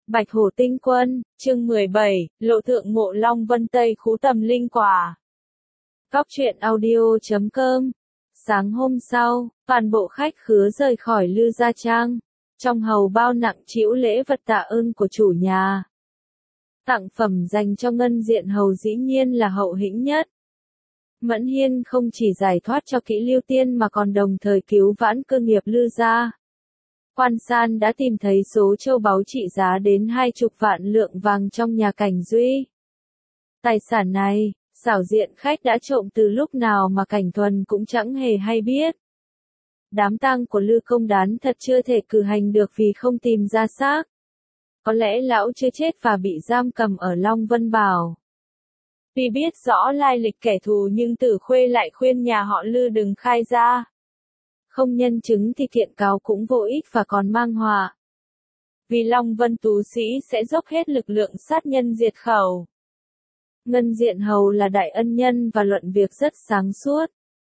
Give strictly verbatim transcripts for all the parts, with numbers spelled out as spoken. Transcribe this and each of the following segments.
Bạch Hổ Tinh Quân, chương mười bảy, Lộ Thượng Mộ Long Vân Tây Khú Tầm Linh Quả. Góc truyện audio chấm com. Sáng hôm sau, toàn bộ khách khứa rời khỏi Lư Gia Trang. Trong hầu bao nặng trĩu lễ vật tạ ơn của chủ nhà. Tặng phẩm dành cho Ngân Diện Hầu dĩ nhiên là hậu hĩnh nhất. Mẫn Hiên không chỉ giải thoát cho Kỷ Lưu Tiên mà còn đồng thời cứu vãn cơ nghiệp Lư Gia. Quan San đã tìm thấy số châu báu trị giá đến hai chục vạn lượng vàng trong nhà Cảnh Duy. Tài sản này, xảo diện khách đã trộm từ lúc nào mà Cảnh Thuần cũng chẳng hề hay biết. Đám tang của Lư Công Đán thật chưa thể cử hành được vì không tìm ra xác. Có lẽ lão chưa chết và bị giam cầm ở Long Vân Bảo. Vì biết rõ lai lịch kẻ thù nhưng Tử Khuê lại khuyên nhà họ Lư đừng khai ra. Không nhân chứng thì kiện cáo cũng vô ích và còn mang họa. Vì Long Vân tú sĩ sẽ dốc hết lực lượng sát nhân diệt khẩu. Ngân Diện Hầu là đại ân nhân và luận việc rất sáng suốt.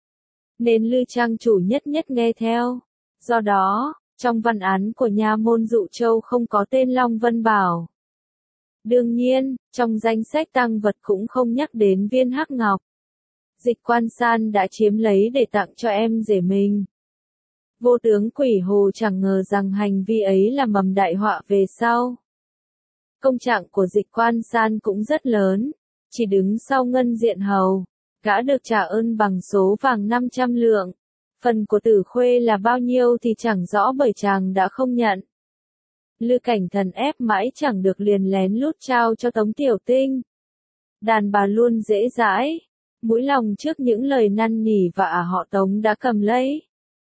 Nên Lư Trang chủ nhất nhất nghe theo. Do đó, trong văn án của nha môn Dụ Châu không có tên Long Vân Bảo. Đương nhiên, trong danh sách tang vật cũng không nhắc đến viên hắc ngọc. Dịch Quan San đã chiếm lấy để tặng cho em rể mình. Vô tướng Quỷ Hồ chẳng ngờ rằng hành vi ấy là mầm đại họa về sau. Công trạng của Dịch Quan San cũng rất lớn, chỉ đứng sau Ngân Diện Hầu, gã được trả ơn bằng số vàng năm trăm lượng. Phần của Tử Khuê là bao nhiêu thì chẳng rõ bởi chàng đã không nhận. Lư Cảnh Thần ép mãi chẳng được liền lén lút trao cho Tống Tiểu Tinh. Đàn bà luôn dễ dãi, mũi lòng trước những lời năn nỉ và họ Tống đã cầm lấy.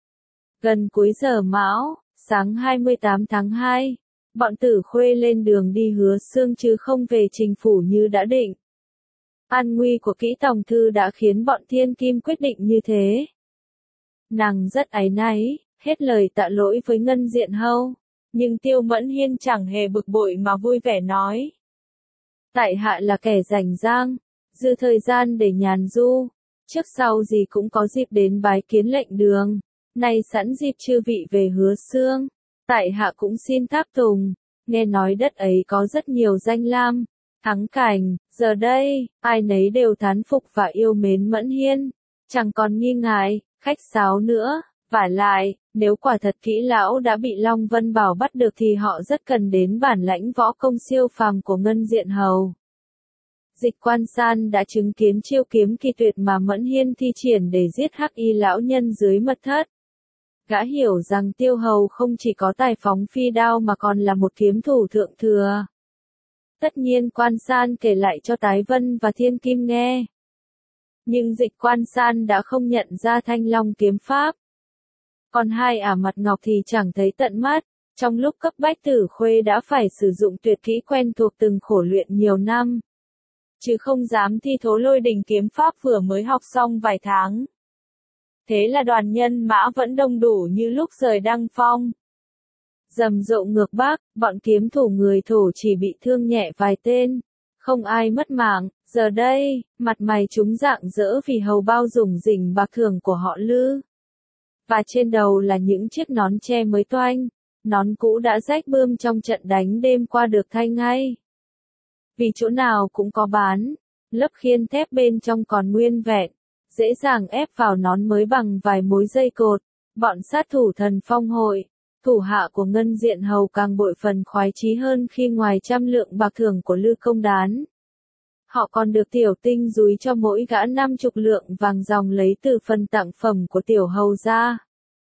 Gần cuối giờ mão, sáng hai mươi tám tháng hai, bọn Tử Khuê lên đường đi Hứa Xương chứ không về Trình Phủ như đã định. An nguy của Kỹ Tòng Thư đã khiến bọn Thiên Kim quyết định như thế. Nàng rất áy náy, hết lời tạ lỗi với Ngân Diện Hầu, nhưng Tiêu Mẫn Hiên chẳng hề bực bội mà vui vẻ nói. Tại hạ là kẻ rảnh rang, dư thời gian để nhàn du, trước sau gì cũng có dịp đến bái kiến lệnh đường. Nay sẵn dịp chư vị về Hứa Xương, tại hạ cũng xin tháp tùng, nghe nói đất ấy có rất nhiều danh lam, thắng cảnh, giờ đây, ai nấy đều thán phục và yêu mến Mẫn Hiên, chẳng còn nghi ngại, khách sáo nữa, vả lại, nếu quả thật Kỹ lão đã bị Long Vân Bảo bắt được thì họ rất cần đến bản lãnh võ công siêu phàm của Ngân Diện Hầu. Dịch Quan San đã chứng kiến chiêu kiếm kỳ tuyệt mà Mẫn Hiên thi triển để giết Hắc Y lão nhân dưới mật thất. Gã hiểu rằng Tiêu Hầu không chỉ có tài phóng phi đao mà còn là một kiếm thủ thượng thừa. Tất nhiên Quan San kể lại cho Tái Vân và Thiên Kim nghe. Nhưng Dịch Quan San đã không nhận ra Thanh Long kiếm pháp. Còn hai ả mặt ngọc thì chẳng thấy tận mắt, trong lúc cấp bách Tử Khuê đã phải sử dụng tuyệt kỹ quen thuộc từng khổ luyện nhiều năm. Chứ không dám thi thố Lôi Đình kiếm pháp vừa mới học xong vài tháng. Thế là đoàn nhân mã vẫn đông đủ như lúc rời Đăng Phong. Rầm rộ ngược Bắc, bọn kiếm thủ người Thổ chỉ bị thương nhẹ vài tên, không ai mất mạng. Giờ đây, mặt mày chúng rạng rỡ vì hầu bao dùng rình bạc thường của họ Lư. Và trên đầu là những chiếc nón tre mới toanh, nón cũ đã rách bươm trong trận đánh đêm qua được thay ngay. Vì chỗ nào cũng có bán, lớp khiên thép bên trong còn nguyên vẹn. Dễ dàng ép vào nón mới bằng vài mối dây cột. Bọn sát thủ Thần Phong hội, thủ hạ của Ngân Diện Hầu càng bội phần khoái chí hơn khi ngoài trăm lượng bạc thưởng của Lư Công Đán. Họ còn được Tiểu Tinh dúi cho mỗi gã năm chục lượng vàng dòng lấy từ phần tặng phẩm của Tiểu Hầu ra.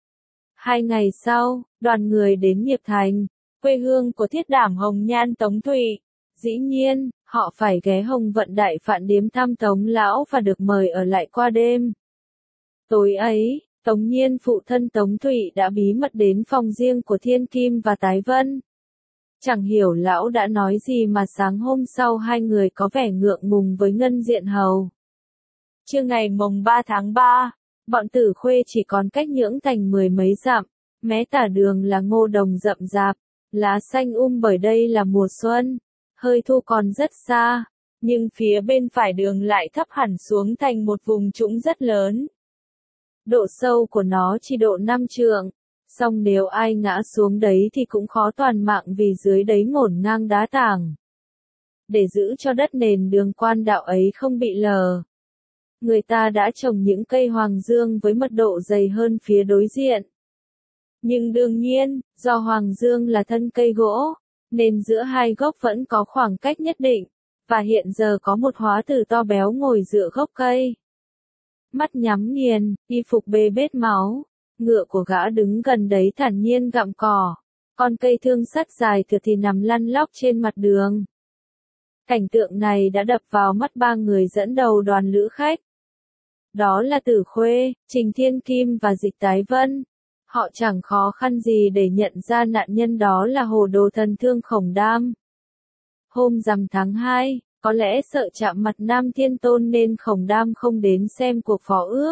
Hai ngày sau, đoàn người đến Nghiệp Thành, quê hương của Thiết Đảm Hồng Nhan Tống Thụy. Dĩ nhiên, họ phải ghé Hồng Vận Đại Phạn Điếm thăm Tống lão và được mời ở lại qua đêm. Tối ấy, Tống Nhiên phụ thân Tống Thụy đã bí mật đến phòng riêng của Thiên Kim và Tái Vân. Chẳng hiểu lão đã nói gì mà sáng hôm sau hai người có vẻ ngượng ngùng với Ngân Diện Hầu. Trưa ngày mồng ba tháng ba, bọn Tử Khuê chỉ còn cách Nhưỡng Thành mười mấy dặm, mé tả đường là ngô đồng rậm rạp, lá xanh um bởi đây là mùa xuân. Hơi thu còn rất xa, nhưng phía bên phải đường lại thấp hẳn xuống thành một vùng trũng rất lớn. Độ sâu của nó chỉ độ năm trượng, Song nếu ai ngã xuống đấy thì cũng khó toàn mạng vì dưới đấy ngổn ngang đá tảng. Để giữ cho đất nền đường quan đạo ấy không bị lở, người ta đã trồng những cây hoàng dương với mật độ dày hơn phía đối diện. Nhưng đương nhiên, do hoàng dương là thân cây gỗ, nên giữa hai gốc vẫn có khoảng cách nhất định, và hiện giờ có một hóa tử to béo ngồi dựa gốc cây. Mắt nhắm nghiền, y phục bê bết máu, ngựa của gã đứng gần đấy thản nhiên gặm cỏ, con cây thương sắt dài thượt thì nằm lăn lóc trên mặt đường. Cảnh tượng này đã đập vào mắt ba người dẫn đầu đoàn lữ khách. Đó là Tử Khuê, Trình Thiên Kim và Dịch Tái Vân. Họ chẳng khó khăn gì để nhận ra nạn nhân đó là Hồ Đồ Thần Thương Khổng Đam. Hôm rằm tháng hai, có lẽ sợ chạm mặt Nam Thiên Tôn nên Khổng Đam không đến xem cuộc phó ước.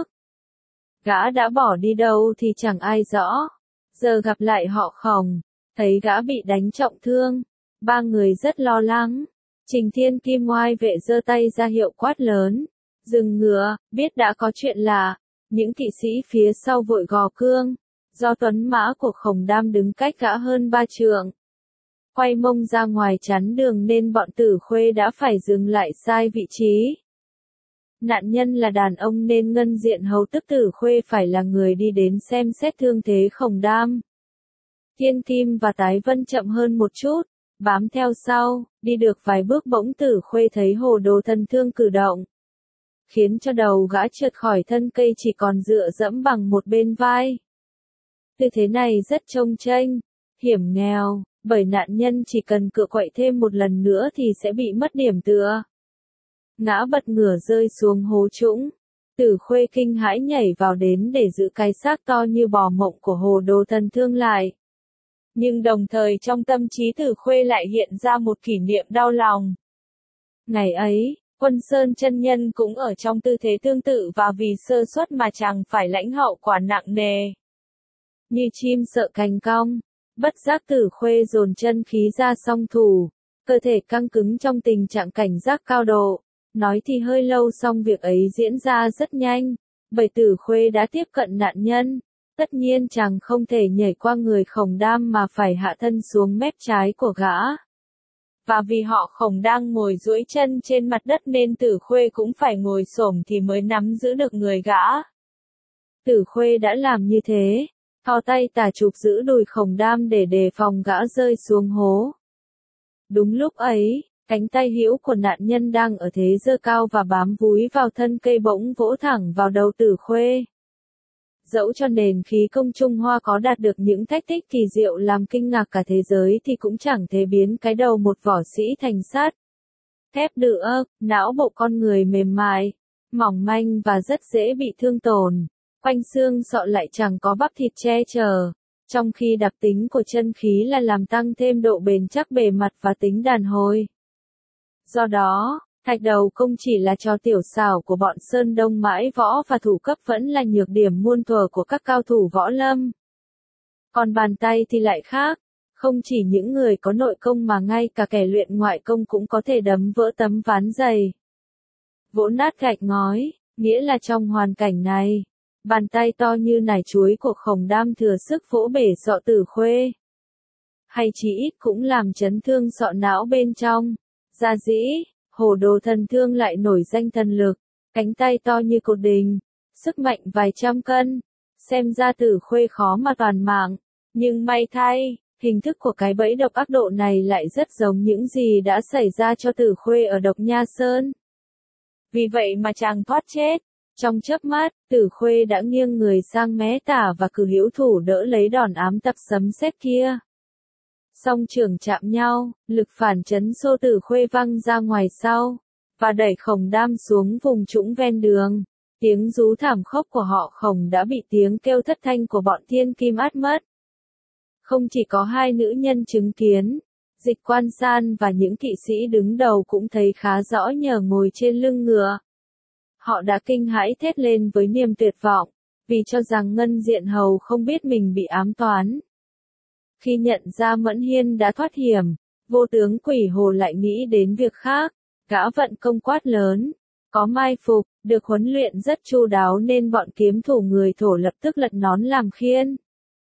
Gã đã bỏ đi đâu thì chẳng ai rõ. Giờ gặp lại họ Khổng, thấy gã bị đánh trọng thương. Ba người rất lo lắng. Trình Thiên Kim ngoai vệ giơ tay ra hiệu quát lớn. Dừng ngựa, biết đã có chuyện lạ. Những kỵ sĩ phía sau vội gò cương. Do tuấn mã của Khổng Đam đứng cách gã hơn ba trượng. Quay mông ra ngoài chắn đường nên bọn Tử Khuê đã phải dừng lại sai vị trí. Nạn nhân là đàn ông nên Ngân Diện Hầu tức Tử Khuê phải là người đi đến xem xét thương thế Khổng Đam. Thiên Kim và Tái Vân chậm hơn một chút, bám theo sau, đi được vài bước bỗng Tử Khuê thấy Hồ Đồ Thần Thương cử động, khiến cho đầu gã trượt khỏi thân cây chỉ còn dựa dẫm bằng một bên vai. Tư thế này rất trông chênh, hiểm nghèo, bởi nạn nhân chỉ cần cựa quậy thêm một lần nữa thì sẽ bị mất điểm tựa. Ngã bật ngửa rơi xuống hố trũng. Tử Khuê kinh hãi nhảy vào đến để giữ cái xác to như bò mộng của Hồ Đồ Thần Thương lại. Nhưng đồng thời trong tâm trí Tử Khuê lại hiện ra một kỷ niệm đau lòng. Ngày ấy, Quân Sơn chân nhân cũng ở trong tư thế tương tự và vì sơ suất mà chàng phải lãnh hậu quả nặng nề. Như chim sợ cành cong, bất giác Tử Khuê dồn chân khí ra song thủ, cơ thể căng cứng trong tình trạng cảnh giác cao độ. Nói thì hơi lâu song việc ấy diễn ra rất nhanh, bởi Tử Khuê đã tiếp cận nạn nhân. Tất nhiên chàng không thể nhảy qua người Khổng Đam mà phải hạ thân xuống mép trái của gã. Và vì họ Khổng đang ngồi duỗi chân trên mặt đất nên Tử Khuê cũng phải ngồi xổm thì mới nắm giữ được người gã. Tử Khuê đã làm như thế, thò tay tả chụp giữ đùi Khổng Đam để đề phòng gã rơi xuống hố. Đúng lúc ấy, cánh tay hữu của nạn nhân đang ở thế giơ cao và bám vúi vào thân cây bỗng vỗ thẳng vào đầu Tử Khuê. Dẫu cho nền khí công Trung Hoa có đạt được những thách tích kỳ diệu làm kinh ngạc cả thế giới thì cũng chẳng thể biến cái đầu một võ sĩ thành sắt. Thép được, não bộ con người mềm mại, mỏng manh và rất dễ bị thương tổn. Quanh xương sọ lại chẳng có bắp thịt che chở. Trong khi đặc tính của chân khí là làm tăng thêm độ bền chắc bề mặt và tính đàn hồi. Do đó, thạch đầu công chỉ là trò tiểu xảo của bọn Sơn Đông mãi võ và thủ cấp vẫn là nhược điểm muôn thuở của các cao thủ võ lâm. Còn bàn tay thì lại khác, không chỉ những người có nội công mà ngay cả kẻ luyện ngoại công cũng có thể đấm vỡ tấm ván dày. Vỗ nát gạch ngói, nghĩa là trong hoàn cảnh này, bàn tay to như nải chuối của Khổng Đam thừa sức vỗ bể sọ Tử Khuê. Hay chỉ ít cũng làm chấn thương sọ não bên trong. Gia dĩ, Hồ Đồ Thần Thương lại nổi danh thần lực, cánh tay to như cột đình, sức mạnh vài trăm cân. Xem ra Tử Khuê khó mà toàn mạng, nhưng may thay, hình thức của cái bẫy độc ác độ này lại rất giống những gì đã xảy ra cho Tử Khuê ở Độc Nha Sơn. Vì vậy mà chàng thoát chết. Trong chớp mắt, Tử Khuê đã nghiêng người sang mé tả và cử hữu thủ đỡ lấy đòn ám tập sấm sét kia. Song trường chạm nhau, lực phản chấn xô Tử Khuê văng ra ngoài sau, và đẩy Khổng Đam xuống vùng trũng ven đường. Tiếng rú thảm khốc của họ Khổng đã bị tiếng kêu thất thanh của bọn Thiên Kim át mất. Không chỉ có hai nữ nhân chứng kiến, Dịch Quan San và những kỵ sĩ đứng đầu cũng thấy khá rõ nhờ ngồi trên lưng ngựa. Họ đã kinh hãi thét lên với niềm tuyệt vọng, vì cho rằng Ngân Diện Hầu không biết mình bị ám toán. Khi nhận ra Mẫn Hiên đã thoát hiểm, vô tướng Quỷ Hồ lại nghĩ đến việc khác, gã vận công quát lớn, có mai phục, được huấn luyện rất chu đáo nên bọn kiếm thủ người Thổ lập tức lật nón làm khiên.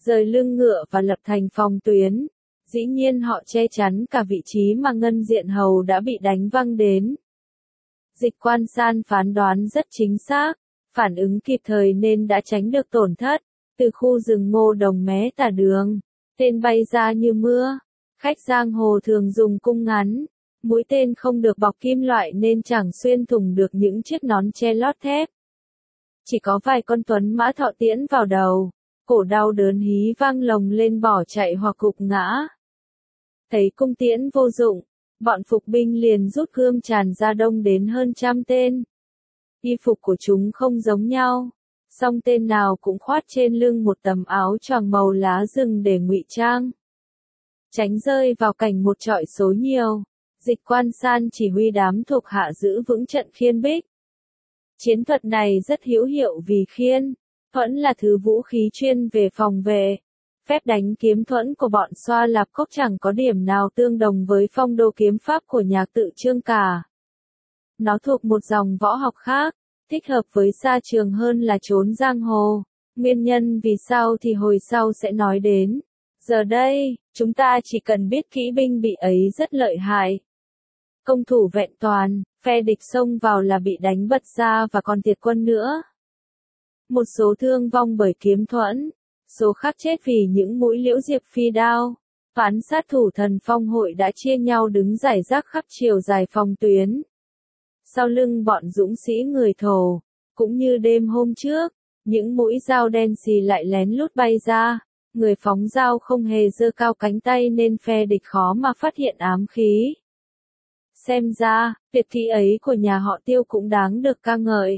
rời lưng ngựa và lập thành phòng tuyến. Dĩ nhiên họ che chắn cả vị trí mà Ngân Diện Hầu đã bị đánh văng đến. Dịch Quan San phán đoán rất chính xác, phản ứng kịp thời nên đã tránh được tổn thất. Từ khu rừng Ngô Đồng mé tả đường, tên bay ra như mưa. Khách giang hồ thường dùng cung ngắn, mũi tên không được bọc kim loại nên chẳng xuyên thủng được những chiếc nón che lót thép. Chỉ có vài con tuấn mã thọ tiễn vào đầu, cổ đau đớn hí vang lồng lên bỏ chạy hoặc gục ngã. Thấy cung tiễn vô dụng, bọn phục binh liền rút gươm tràn ra đông đến hơn trăm tên. Y phục của chúng không giống nhau, song tên nào cũng khoác trên lưng một tấm áo choàng màu lá rừng để ngụy trang. Tránh rơi vào cảnh một trọi số nhiều, Dịch Quan San chỉ huy đám thuộc hạ giữ vững trận khiên bích. Chiến thuật này rất hữu hiệu vì khiên, thuẫn là thứ vũ khí chuyên về phòng vệ. Phép đánh kiếm thuẫn của bọn Xoa Lạp Cốc chẳng có điểm nào tương đồng với phong đô kiếm pháp của nhà Tự Chương cả. Nó thuộc một dòng võ học khác, thích hợp với sa trường hơn là trốn giang hồ. Nguyên nhân vì sao thì hồi sau sẽ nói đến. Giờ đây, chúng ta chỉ cần biết kỹ binh bị ấy rất lợi hại. Công thủ vẹn toàn, phe địch xông vào là bị đánh bật ra và còn tiệt quân nữa. Một số thương vong bởi kiếm thuẫn, số khác chết vì những mũi liễu diệp phi đao. Phán sát thủ Thần Phong hội đã chia nhau đứng rải rác khắp chiều dài phòng tuyến. Sau lưng bọn dũng sĩ người Thổ, cũng như đêm hôm trước, những mũi dao đen xì lại lén lút bay ra. Người phóng dao không hề giơ cao cánh tay nên phe địch khó mà phát hiện ám khí. Xem ra, tuyệt kỹ ấy của nhà họ Tiêu cũng đáng được ca ngợi.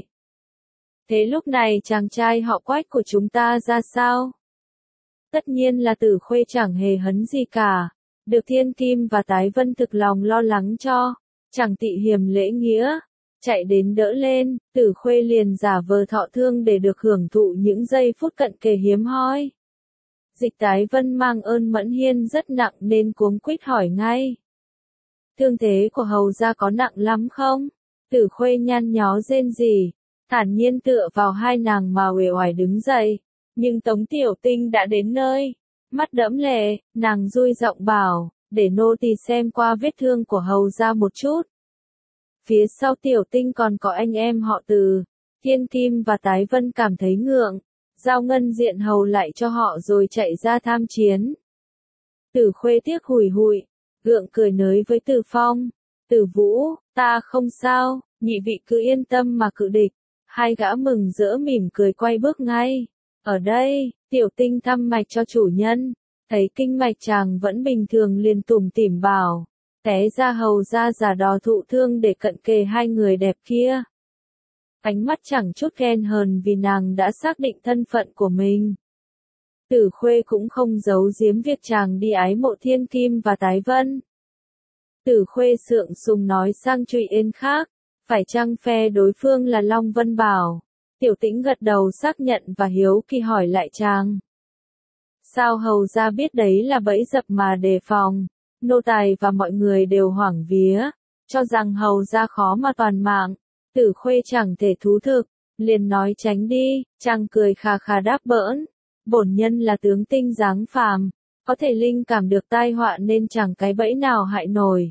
Thế lúc này chàng trai họ Quách của chúng ta ra sao? Tất nhiên là Tử Khuê chẳng hề hấn gì cả, được Thiên Kim và Tái Vân thực lòng lo lắng cho, chẳng tị hiềm lễ nghĩa, chạy đến đỡ lên, Tử Khuê liền giả vờ thọ thương để được hưởng thụ những giây phút cận kề hiếm hoi. Dịch Tái Vân mang ơn Mẫn Hiên rất nặng nên cuống quýt hỏi ngay. Thương thế của hầu gia có nặng lắm không? Tử Khuê nhăn nhó rên rỉ, thản nhiên tựa vào hai nàng mà uể oải đứng dậy. Nhưng Tống Tiểu Tinh đã đến nơi, mắt đẫm lệ, nàng rui giọng bảo, để nô tỳ xem qua vết thương của hầu gia một chút. Phía sau Tiểu Tinh còn có anh em họ Từ, Thiên Kim và Tái Vân cảm thấy ngượng, giao Ngân Diện Hầu lại cho họ rồi chạy ra tham chiến. Tử Khuê tiếc hùi hụi, gượng cười nới với Từ Phong, Từ Vũ, ta không sao, nhị vị cứ yên tâm mà cự địch. Hai gã mừng rỡ mỉm cười quay bước ngay. Ở đây, Tiểu Tinh thăm mạch cho chủ nhân, thấy kinh mạch chàng vẫn bình thường liền tủm tỉm bảo, té ra hầu ra giả đò thụ thương để cận kề hai người đẹp kia. Ánh mắt chẳng chút ghen hờn vì nàng đã xác định thân phận của mình. Tử Khuê cũng không giấu giếm việc chàng đi ái mộ Thiên Kim và Tái Vân. Tử Khuê sượng sùng nói sang Trụy Yên khác, phải chăng phe đối phương là Long Vân Bảo? Tiểu Tĩnh gật đầu xác nhận và hiếu kỳ hỏi lại chàng. Sao hầu ra biết đấy là bẫy dập mà đề phòng? Nô tài và mọi người đều hoảng vía, cho rằng hầu ra khó mà toàn mạng. Tử Khuê chẳng thể thú thực, liền nói tránh đi, chàng cười khà khà đáp bỡn. Bổn nhân là tướng tinh dáng phàm, có thể linh cảm được tai họa nên chẳng cái bẫy nào hại nổi.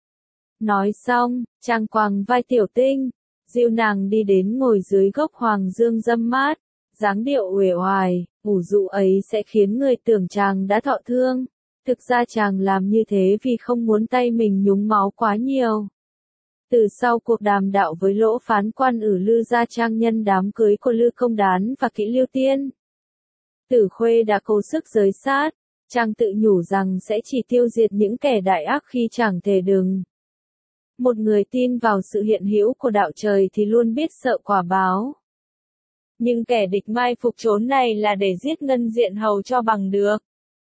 Nói xong, chàng quàng vai Tiểu Tinh, dìu nàng đi đến ngồi dưới gốc hoàng dương râm mát, dáng điệu uể oải, ủ rũ ấy sẽ khiến người tưởng chàng đã thọ thương. Thực ra chàng làm như thế vì không muốn tay mình nhúng máu quá nhiều. Từ sau cuộc đàm đạo với Lỗ Phán Quan ở Lư Gia Trang nhân đám cưới của Lư Công Đán và Kỷ Lưu Tiên, Tử Khuê đã cố sức giới sát, chàng tự nhủ rằng sẽ chỉ tiêu diệt những kẻ đại ác khi chẳng thể đừng. Một người tin vào sự hiện hữu của đạo trời thì luôn biết sợ quả báo. Nhưng kẻ địch mai phục trốn này là để giết Ngân Diện Hầu cho bằng được.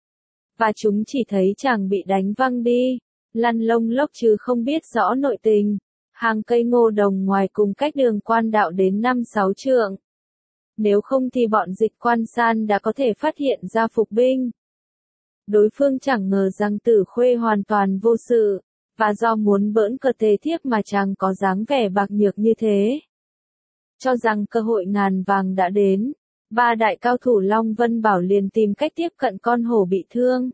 Và chúng chỉ thấy chàng bị đánh văng đi, lăn lông lốc chứ không biết rõ nội tình. Hàng cây ngô đồng ngoài cùng cách đường quan đạo đến năm sáu trượng. Nếu không thì bọn Dịch Quan San đã có thể phát hiện ra phục binh. Đối phương chẳng ngờ rằng Tử Khuê hoàn toàn vô sự, và do muốn bỡn cợt tề thiếp mà chàng có dáng vẻ bạc nhược như thế. Cho rằng cơ hội ngàn vàng đã đến, Ba đại cao thủ Long Vân Bảo liền tìm cách tiếp cận con hổ bị thương.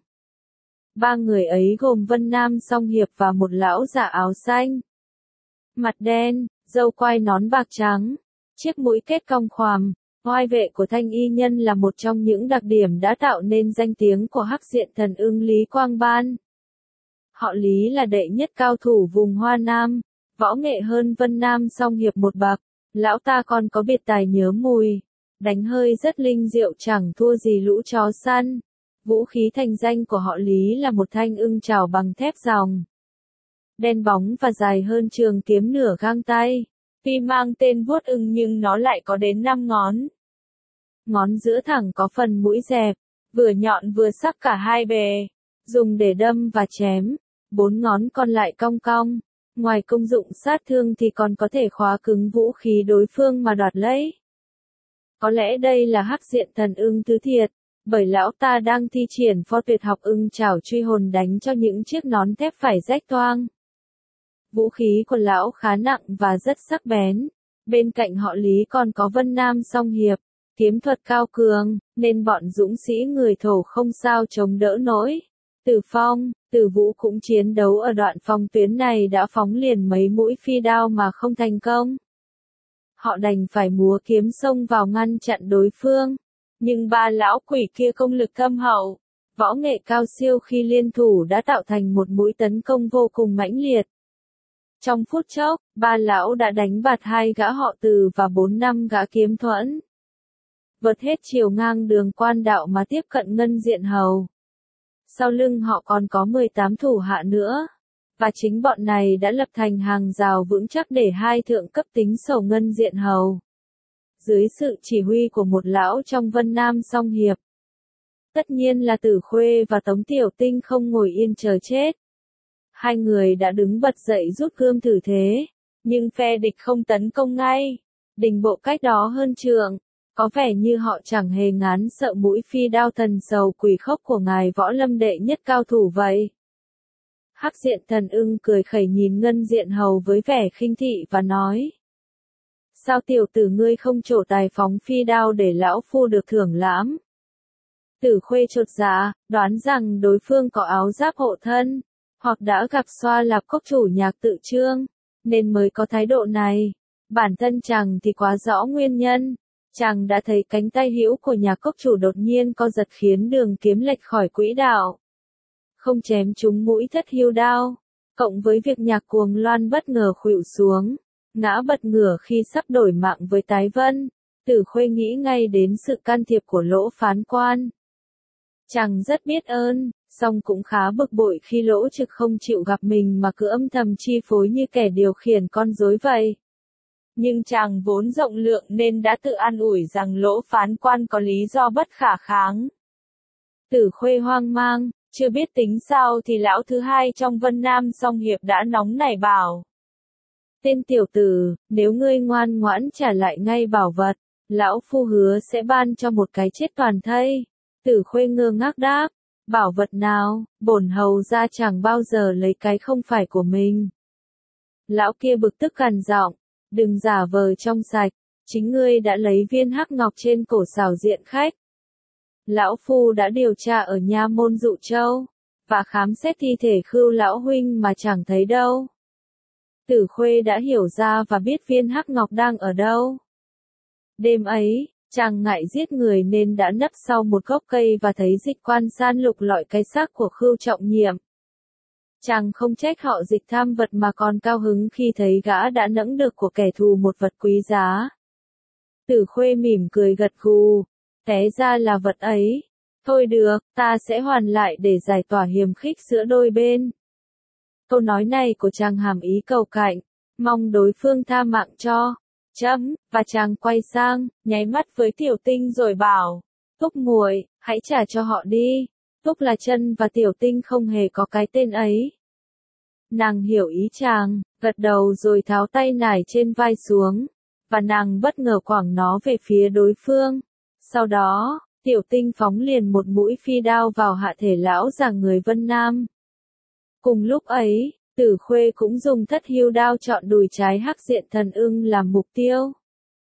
Ba người ấy gồm Vân Nam Song Hiệp và một lão giả áo xanh. Mặt đen, râu quai nón bạc trắng, chiếc mũi kết cong khoằm. Oai vệ của Thanh Y Nhân là một trong những đặc điểm đã tạo nên danh tiếng của Hắc Diện Thần Ưng Lý Quang Ban. Họ Lý là đệ nhất cao thủ vùng Hoa Nam, võ nghệ hơn Vân Nam Song Hiệp một bậc. Lão ta còn có biệt tài nhớ mùi, đánh hơi rất linh diệu chẳng thua gì lũ chó săn. Vũ khí thành danh của họ Lý là một thanh ưng chảo bằng thép ròng, đen bóng và dài hơn trường kiếm nửa gang tay. Tuy mang tên vuốt ưng nhưng nó lại có đến năm ngón. Ngón giữa thẳng có phần mũi dẹp, vừa nhọn vừa sắc cả hai bề, dùng để đâm và chém. Bốn ngón còn lại cong cong, ngoài công dụng sát thương thì còn có thể khóa cứng vũ khí đối phương mà đoạt lấy. Có lẽ đây là Hắc Diện Thần Ưng Tứ Thiệt, bởi lão ta đang thi triển pho tuyệt học ưng chảo truy hồn đánh cho những chiếc nón thép phải rách toang. Vũ khí của lão khá nặng và rất sắc bén. Bên cạnh họ Lý còn có Vân Nam Song Hiệp, kiếm thuật cao cường, nên bọn dũng sĩ người Thổ không sao chống đỡ nổi. Tử Phong, Tử Vũ cũng chiến đấu ở đoạn phòng tuyến này đã phóng liền mấy mũi phi đao mà không thành công. Họ đành phải múa kiếm xông vào ngăn chặn đối phương. Nhưng ba lão quỷ kia công lực thâm hậu, võ nghệ cao siêu khi liên thủ đã tạo thành một mũi tấn công vô cùng mãnh liệt. Trong phút chốc, ba lão đã đánh bạt hai gã họ Từ và bốn năm gã kiếm thuẫn. Vượt hết chiều ngang đường quan đạo mà tiếp cận Ngân Diện Hầu. Sau lưng họ còn có mười tám thủ hạ nữa. Và chính bọn này đã lập thành hàng rào vững chắc để hai thượng cấp tính sổ Ngân Diện Hầu. Dưới sự chỉ huy của một lão trong Vân Nam Song Hiệp. Tất nhiên là Tử Khuê và Tống Tiểu Tinh không ngồi yên chờ chết. Hai người đã đứng bật dậy rút gươm thử thế, nhưng phe địch không tấn công ngay. Đình bộ cách đó hơn trượng, có vẻ như họ chẳng hề ngán sợ mũi phi đao thần sầu quỷ khốc của ngài võ lâm đệ nhất cao thủ vậy. Hắc Diện Thần Ưng cười khẩy nhìn Ngân Diện Hầu với vẻ khinh thị và nói. Sao tiểu tử ngươi không trổ tài phóng phi đao để lão phu được thưởng lãm? Tử Khuê chột dạ, đoán rằng đối phương có áo giáp hộ thân, hoặc đã gặp Xoa Lạp Cốc chủ nhạc Tự Trương, nên mới có thái độ này. Bản thân chàng thì quá rõ nguyên nhân. Chàng đã thấy cánh tay hữu của nhạc cốc chủ đột nhiên co giật khiến đường kiếm lệch khỏi quỹ đạo. Không chém trúng mũi thất hưu đao, cộng với việc nhạc Cuồng Loan bất ngờ khuỵu xuống, ngã bật ngửa khi sắp đổi mạng với Tái Vân. Tử Khuê nghĩ ngay đến sự can thiệp của Lỗ phán quan. Chàng rất biết ơn, song cũng khá bực bội khi Lỗ Trực không chịu gặp mình mà cứ âm thầm chi phối như kẻ điều khiển con rối vậy. Nhưng chàng vốn rộng lượng nên đã tự an ủi rằng Lỗ phán quan có lý do bất khả kháng. Tử Khuê hoang mang, chưa biết tính sao thì lão thứ hai trong Vân Nam Song Hiệp đã nóng nảy bảo. Tên tiểu tử, nếu ngươi ngoan ngoãn trả lại ngay bảo vật, lão phu hứa sẽ ban cho một cái chết toàn thây. Tử Khuê ngơ ngác đáp, bảo vật nào, bổn hầu ra chẳng bao giờ lấy cái không phải của mình. Lão kia bực tức gằn giọng, đừng giả vờ trong sạch, chính ngươi đã lấy viên hắc ngọc trên cổ xảo diện khách. Lão phu đã điều tra ở nha môn Dụ Châu, và khám xét thi thể Khưu lão huynh mà chẳng thấy đâu. Tử Khuê đã hiểu ra và biết viên hắc ngọc đang ở đâu. Đêm ấy, chàng ngại giết người nên đã nấp sau một gốc cây và thấy Dịch Quan San lục lọi cái xác của Khưu Trọng Nhiệm. Chàng không trách họ Dịch tham vật mà còn cao hứng khi thấy gã đã nẫng được của kẻ thù một vật quý giá. Tử Khuê mỉm cười gật gù, té ra là vật ấy. Thôi được, ta sẽ hoàn lại để giải tỏa hiềm khích giữa đôi bên. Câu nói này của chàng hàm ý cầu cạnh, mong đối phương tha mạng cho. Chấm, và chàng quay sang, nháy mắt với Tiểu Tinh rồi bảo, Túc muội, hãy trả cho họ đi. Túc là chân và Tiểu Tinh không hề có cái tên ấy. Nàng hiểu ý chàng, gật đầu rồi tháo tay nải trên vai xuống, và nàng bất ngờ quẳng nó về phía đối phương. Sau đó, Tiểu Tinh phóng liền một mũi phi đao vào hạ thể lão già người Vân Nam. Cùng lúc ấy, Tử Khuê cũng dùng thất hưu đao chọn đùi trái Hắc Diện Thần Ưng làm mục tiêu.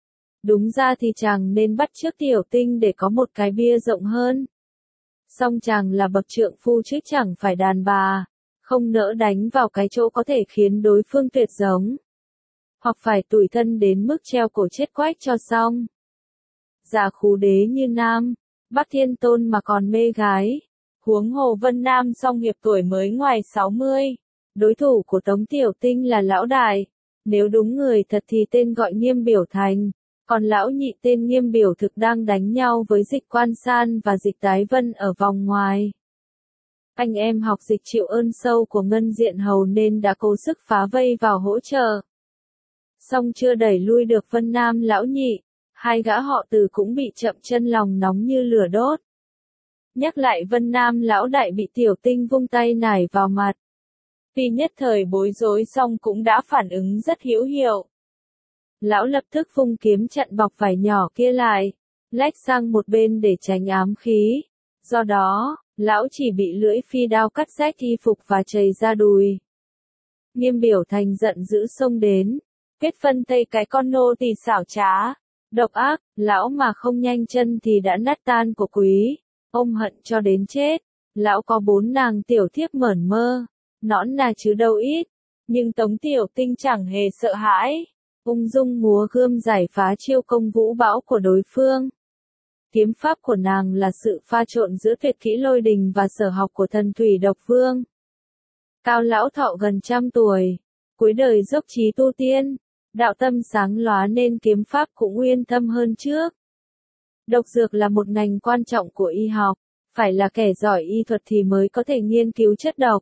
Đúng ra thì chàng nên bắt chước Tiểu Tinh để có một cái bia rộng hơn. Song chàng là bậc trượng phu chứ chẳng phải đàn bà, không nỡ đánh vào cái chỗ có thể khiến đối phương tuyệt giống. Hoặc phải tủi thân đến mức treo cổ chết quách cho xong. Già khú đế như nam, Bắc Thiên Tôn mà còn mê gái. Huống hồ Vân Nam song hiệp tuổi mới ngoài sáu mươi. Đối thủ của Tống Tiểu Tinh là lão đại. Nếu đúng người thật thì tên gọi Nghiêm Biểu Thành. Còn lão nhị tên Nghiêm Biểu Thực đang đánh nhau với Dịch Quan San và Dịch Tái Vân ở vòng ngoài. Anh em học dịch chịu ơn sâu của Ngân Diện Hầu nên đã cố sức phá vây vào hỗ trợ. Song chưa đẩy lui được Vân Nam lão nhị, hai gã họ Từ cũng bị chậm chân lòng nóng như lửa đốt. Nhắc lại Vân Nam lão đại bị Tiểu Tinh vung tay nải vào mặt. Vì nhất thời bối rối song cũng đã phản ứng rất hữu hiệu. Lão lập tức vung kiếm chặn bọc vải nhỏ kia lại, lách sang một bên để tránh ám khí. Do đó, lão chỉ bị lưỡi phi đao cắt rách y phục và chảy ra đùi. Nghiêm Biểu Thành giận dữ xông đến, kết phân tây cái con nô tỳ xảo trá, độc ác, lão mà không nhanh chân thì đã nát tan của quý. Ông hận cho đến chết. Lão có bốn nàng tiểu thiếp mởn mơ, nõn nà chứ đâu ít, nhưng Tống Tiểu Tinh chẳng hề sợ hãi, ung dung múa gươm giải phá chiêu công vũ bão của đối phương. Kiếm pháp của nàng là sự pha trộn giữa tuyệt kỹ lôi đình và sở học của thần thủy độc vương. Cao lão thọ gần trăm tuổi, cuối đời dốc trí tu tiên, đạo tâm sáng lóa nên kiếm pháp cũng uyên thâm hơn trước. Độc dược là một ngành quan trọng của y học, phải là kẻ giỏi y thuật thì mới có thể nghiên cứu chất độc.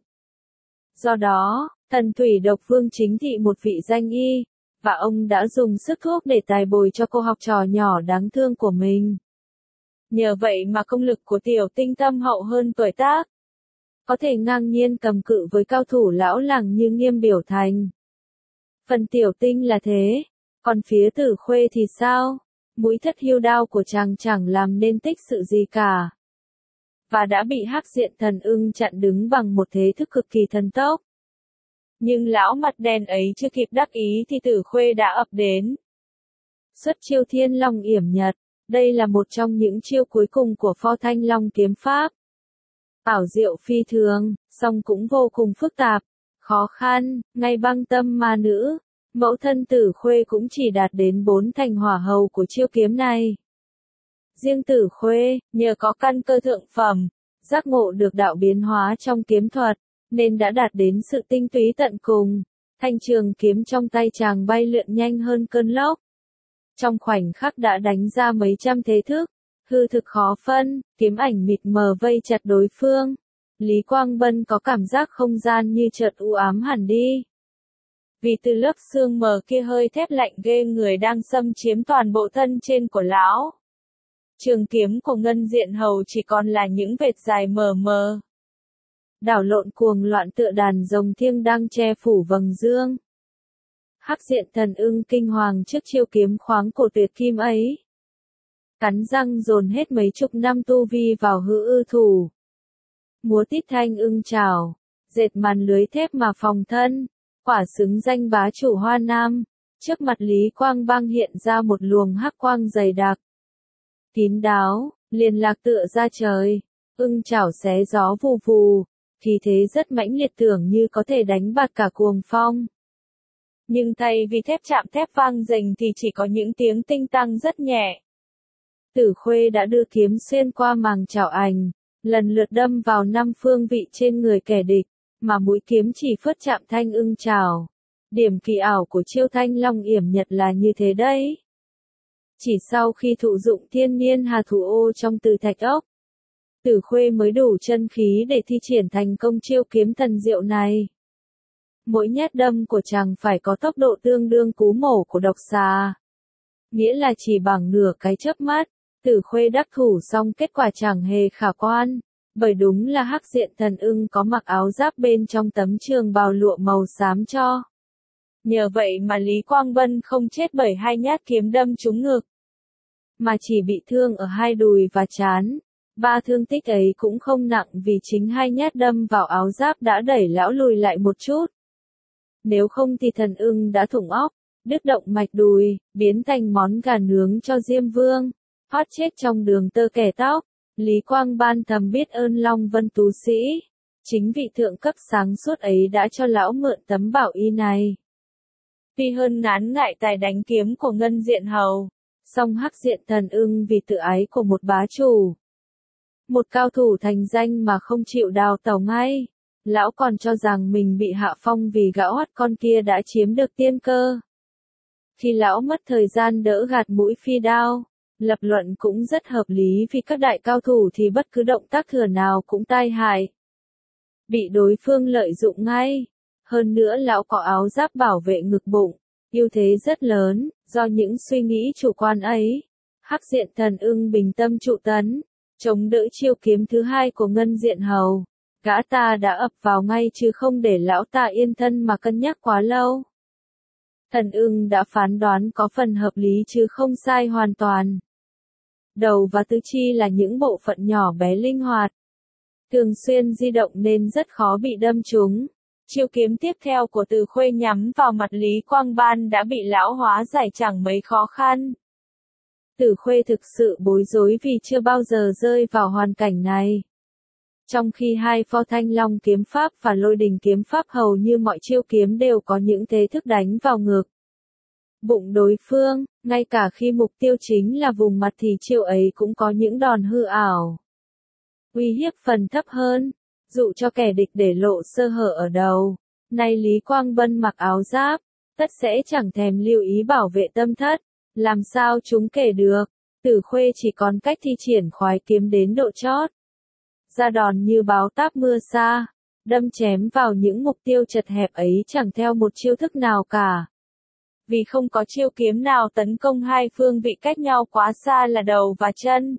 Do đó, thần thủy độc vương chính thị một vị danh y, và ông đã dùng sức thuốc để tài bồi cho cô học trò nhỏ đáng thương của mình. Nhờ vậy mà công lực của Tiểu Tinh thâm hậu hơn tuổi tác, có thể ngang nhiên cầm cự với cao thủ lão làng như Nghiêm Biểu Thành. Phần Tiểu Tinh là thế, còn phía Tử Khuê thì sao? Mũi thất hiêu đao của chàng chẳng làm nên tích sự gì cả. Và đã bị Hắc Diện Thần Ưng chặn đứng bằng một thế thức cực kỳ thần tốc. Nhưng lão mặt đen ấy chưa kịp đắc ý thì Tử Khuê đã ập đến. Xuất chiêu Thiên Long Yểm Nhật, đây là một trong những chiêu cuối cùng của Pho Thanh Long kiếm pháp. Ảo diệu phi thường, song cũng vô cùng phức tạp, khó khăn, ngay băng tâm ma nữ. Mẫu thân Tử Khuê cũng chỉ đạt đến bốn thành hỏa hầu của chiêu kiếm này. Riêng Tử Khuê, nhờ có căn cơ thượng phẩm, giác ngộ được đạo biến hóa trong kiếm thuật, nên đã đạt đến sự tinh túy tận cùng. Thanh trường kiếm trong tay chàng bay lượn nhanh hơn cơn lốc. Trong khoảnh khắc đã đánh ra mấy trăm thế thức, hư thực khó phân, kiếm ảnh mịt mờ vây chặt đối phương. Lý Quang Bân có cảm giác không gian như chợt u ám hẳn đi. Vì từ lớp xương mờ kia hơi thép lạnh ghê người đang xâm chiếm toàn bộ thân trên của lão. Trường kiếm của Ngân Diện Hầu chỉ còn là những vệt dài mờ mờ. Đảo lộn cuồng loạn tựa đàn rồng thiêng đang che phủ vầng dương. Hắc Diện Thần Ưng kinh hoàng trước chiêu kiếm khoáng cổ tuyệt kim ấy. Cắn răng dồn hết mấy chục năm tu vi vào hư ư thủ. Múa tít thanh ưng trảo, dệt màn lưới thép mà phòng thân. Quả xứng danh bá chủ Hoa Nam, trước mặt Lý Quang Bang hiện ra một luồng hắc quang dày đặc. Kín đáo, liền lạc tựa ra trời, ưng chảo xé gió vù vù, khí thế rất mãnh liệt tưởng như có thể đánh bạt cả cuồng phong. Nhưng thay vì thép chạm thép vang rền thì chỉ có những tiếng tinh tăng rất nhẹ. Tử Khuê đã đưa kiếm xuyên qua màng chảo ảnh, lần lượt đâm vào năm phương vị trên người kẻ địch. Mà mũi kiếm chỉ phớt chạm thanh ưng trảo. Điểm kỳ ảo của chiêu Thanh Long Yểm Nhật là như thế đấy. Chỉ sau khi thụ dụng thiên niên hà thủ ô trong từ thạch ốc, Tử Khuê mới đủ chân khí để thi triển thành công chiêu kiếm thần diệu này. Mỗi nhát đâm của chàng phải có tốc độ tương đương cú mổ của độc xà. Nghĩa là chỉ bằng nửa cái chớp mắt, Tử Khuê đắc thủ xong kết quả chẳng hề khả quan. Bởi đúng là Hắc Diện Thần Ưng có mặc áo giáp bên trong tấm trường bào lụa màu xám cho. Nhờ vậy mà Lý Quang Bân không chết bởi hai nhát kiếm đâm trúng ngực, mà chỉ bị thương ở hai đùi và trán. Ba thương tích ấy cũng không nặng vì chính hai nhát đâm vào áo giáp đã đẩy lão lùi lại một chút. Nếu không thì Thần Ưng đã thủng óc, đứt động mạch đùi, biến thành món gà nướng cho Diêm Vương, hót chết trong đường tơ kẻ tóc. Lý Quang Ban thầm biết ơn Long Vân tú sĩ. Chính vị thượng cấp sáng suốt ấy đã cho lão mượn tấm bảo y này. Tuy hơn ngán ngại tài đánh kiếm của Ngân Diện Hầu, song Hắc Diện Thần Ưng vì tự ái của một bá chủ, một cao thủ thành danh mà không chịu đào tẩu ngay. Lão còn cho rằng mình bị hạ phong vì gã oắt con kia đã chiếm được tiên cơ. Khi lão mất thời gian đỡ gạt mũi phi đao, lập luận cũng rất hợp lý vì các đại cao thủ thì bất cứ động tác thừa nào cũng tai hại. Bị đối phương lợi dụng ngay. Hơn nữa lão có áo giáp bảo vệ ngực bụng, ưu thế rất lớn, do những suy nghĩ chủ quan ấy. Hắc Diện Thần Ưng bình tâm trụ tấn, chống đỡ chiêu kiếm thứ hai của Ngân Diện Hầu. Gã ta đã ập vào ngay chứ không để lão ta yên thân mà cân nhắc quá lâu. Thần Ưng đã phán đoán có phần hợp lý chứ không sai hoàn toàn. Đầu và tứ chi là những bộ phận nhỏ bé linh hoạt, thường xuyên di động nên rất khó bị đâm trúng. Chiêu kiếm tiếp theo của Từ Khuê nhắm vào mặt Lý Quang Ban đã bị lão hóa giải chẳng mấy khó khăn. Từ Khuê thực sự bối rối vì chưa bao giờ rơi vào hoàn cảnh này. Trong khi hai pho Thanh Long kiếm pháp và Lôi Đình kiếm pháp hầu như mọi chiêu kiếm đều có những thế thức đánh vào ngực, bụng đối phương, ngay cả khi mục tiêu chính là vùng mặt thì chiêu ấy cũng có những đòn hư ảo. Uy hiếp phần thấp hơn, dụ cho kẻ địch để lộ sơ hở ở đầu. Nay Lý Quang Bân mặc áo giáp, tất sẽ chẳng thèm lưu ý bảo vệ tâm thất, làm sao chúng kể được. Tử Khuê chỉ còn cách thi triển khoái kiếm đến độ chót. Ra đòn như báo táp mưa xa, đâm chém vào những mục tiêu chật hẹp ấy chẳng theo một chiêu thức nào cả. Vì không có chiêu kiếm nào tấn công hai phương vị cách nhau quá xa là đầu và chân.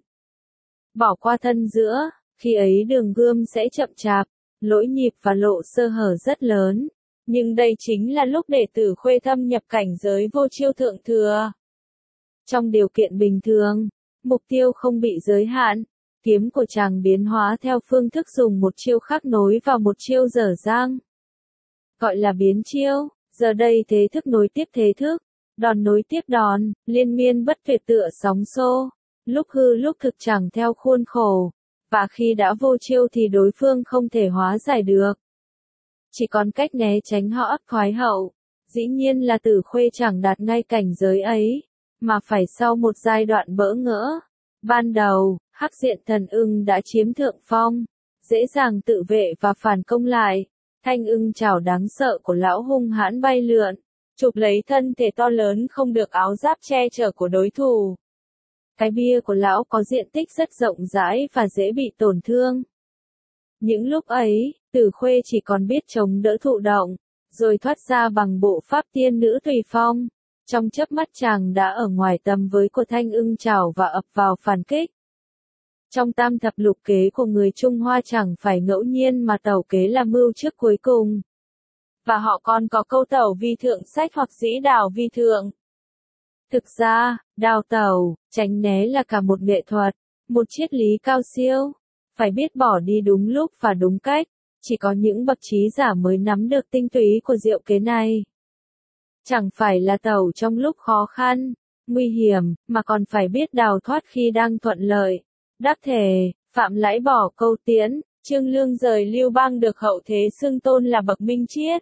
Bỏ qua thân giữa, khi ấy đường gươm sẽ chậm chạp, lỗi nhịp và lộ sơ hở rất lớn. Nhưng đây chính là lúc để Tử Khuê thâm nhập cảnh giới vô chiêu thượng thừa. Trong điều kiện bình thường, mục tiêu không bị giới hạn, kiếm của chàng biến hóa theo phương thức dùng một chiêu khác nối vào một chiêu dở dang. Gọi là biến chiêu, giờ đây thế thức nối tiếp thế thức, đòn nối tiếp đòn, liên miên bất tuyệt tựa sóng xô, lúc hư lúc thực chẳng theo khuôn khổ, và khi đã vô chiêu thì đối phương không thể hóa giải được. Chỉ còn cách né tránh họ khoái hậu, dĩ nhiên là Tử Khuê chẳng đạt ngay cảnh giới ấy, mà phải sau một giai đoạn bỡ ngỡ. Ban đầu, Hắc Diện Thần Ưng đã chiếm thượng phong, dễ dàng tự vệ và phản công lại. Thanh ưng chảo đáng sợ của lão hung hãn bay lượn, chụp lấy thân thể to lớn không được áo giáp che chở của đối thủ. Cái bia của lão có diện tích rất rộng rãi và dễ bị tổn thương. Những lúc ấy, Tử Khuê chỉ còn biết chống đỡ thụ động, rồi thoát ra bằng bộ pháp tiên nữ tùy phong. Trong chớp mắt chàng đã ở ngoài tầm với của thanh ưng chảo và ập vào phản kích. Trong tam thập lục kế của người Trung Hoa chẳng phải ngẫu nhiên mà tẩu kế là mưu trước cuối cùng. Và họ còn có câu tẩu vi thượng sách hoặc dĩ đào vi thượng. Thực ra, đào tẩu, tránh né là cả một nghệ thuật, một triết lý cao siêu. Phải biết bỏ đi đúng lúc và đúng cách, chỉ có những bậc trí giả mới nắm được tinh túy của diệu kế này. Chẳng phải là tẩu trong lúc khó khăn, nguy hiểm, mà còn phải biết đào thoát khi đang thuận lợi. Đáp thề, Phạm Lãi bỏ câu tiễn, Trương Lương rời Lưu Bang được hậu thế xưng tôn là bậc minh triết,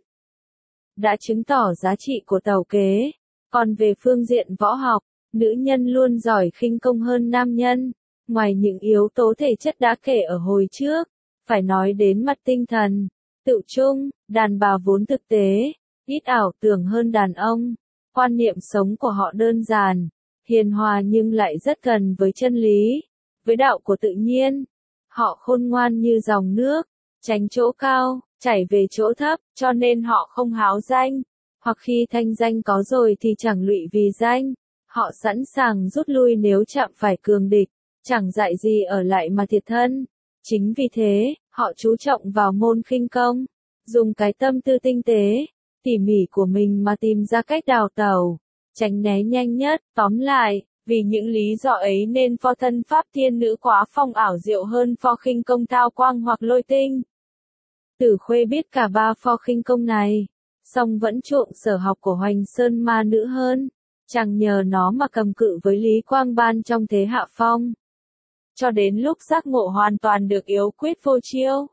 đã chứng tỏ giá trị của tẩu kế. Còn về phương diện võ học, nữ nhân luôn giỏi khinh công hơn nam nhân. Ngoài những yếu tố thể chất đã kể ở hồi trước, phải nói đến mặt tinh thần. Tự chung, đàn bà vốn thực tế, ít ảo tưởng hơn đàn ông. Quan niệm sống của họ đơn giản, hiền hòa nhưng lại rất gần với chân lý, với đạo của tự nhiên. Họ khôn ngoan như dòng nước, tránh chỗ cao, chảy về chỗ thấp, cho nên họ không háo danh. Hoặc khi thanh danh có rồi thì chẳng lụy vì danh. Họ sẵn sàng rút lui nếu chạm phải cường địch, chẳng dại gì ở lại mà thiệt thân. Chính vì thế, họ chú trọng vào môn khinh công, dùng cái tâm tư tinh tế, tỉ mỉ của mình mà tìm ra cách đào tẩu, tránh né nhanh nhất. Tóm lại, vì những lý do ấy nên pho thân pháp thiên nữ quá phong ảo diệu hơn pho khinh công thao quang hoặc lôi tinh. Tử Khuê biết cả ba pho khinh công này, song vẫn chuộng sở học của Hoành Sơn ma nữ hơn, chẳng nhờ nó mà cầm cự với Lý Quang Ban trong thế hạ phong. Cho đến lúc giác ngộ hoàn toàn được yếu quyết vô chiêu.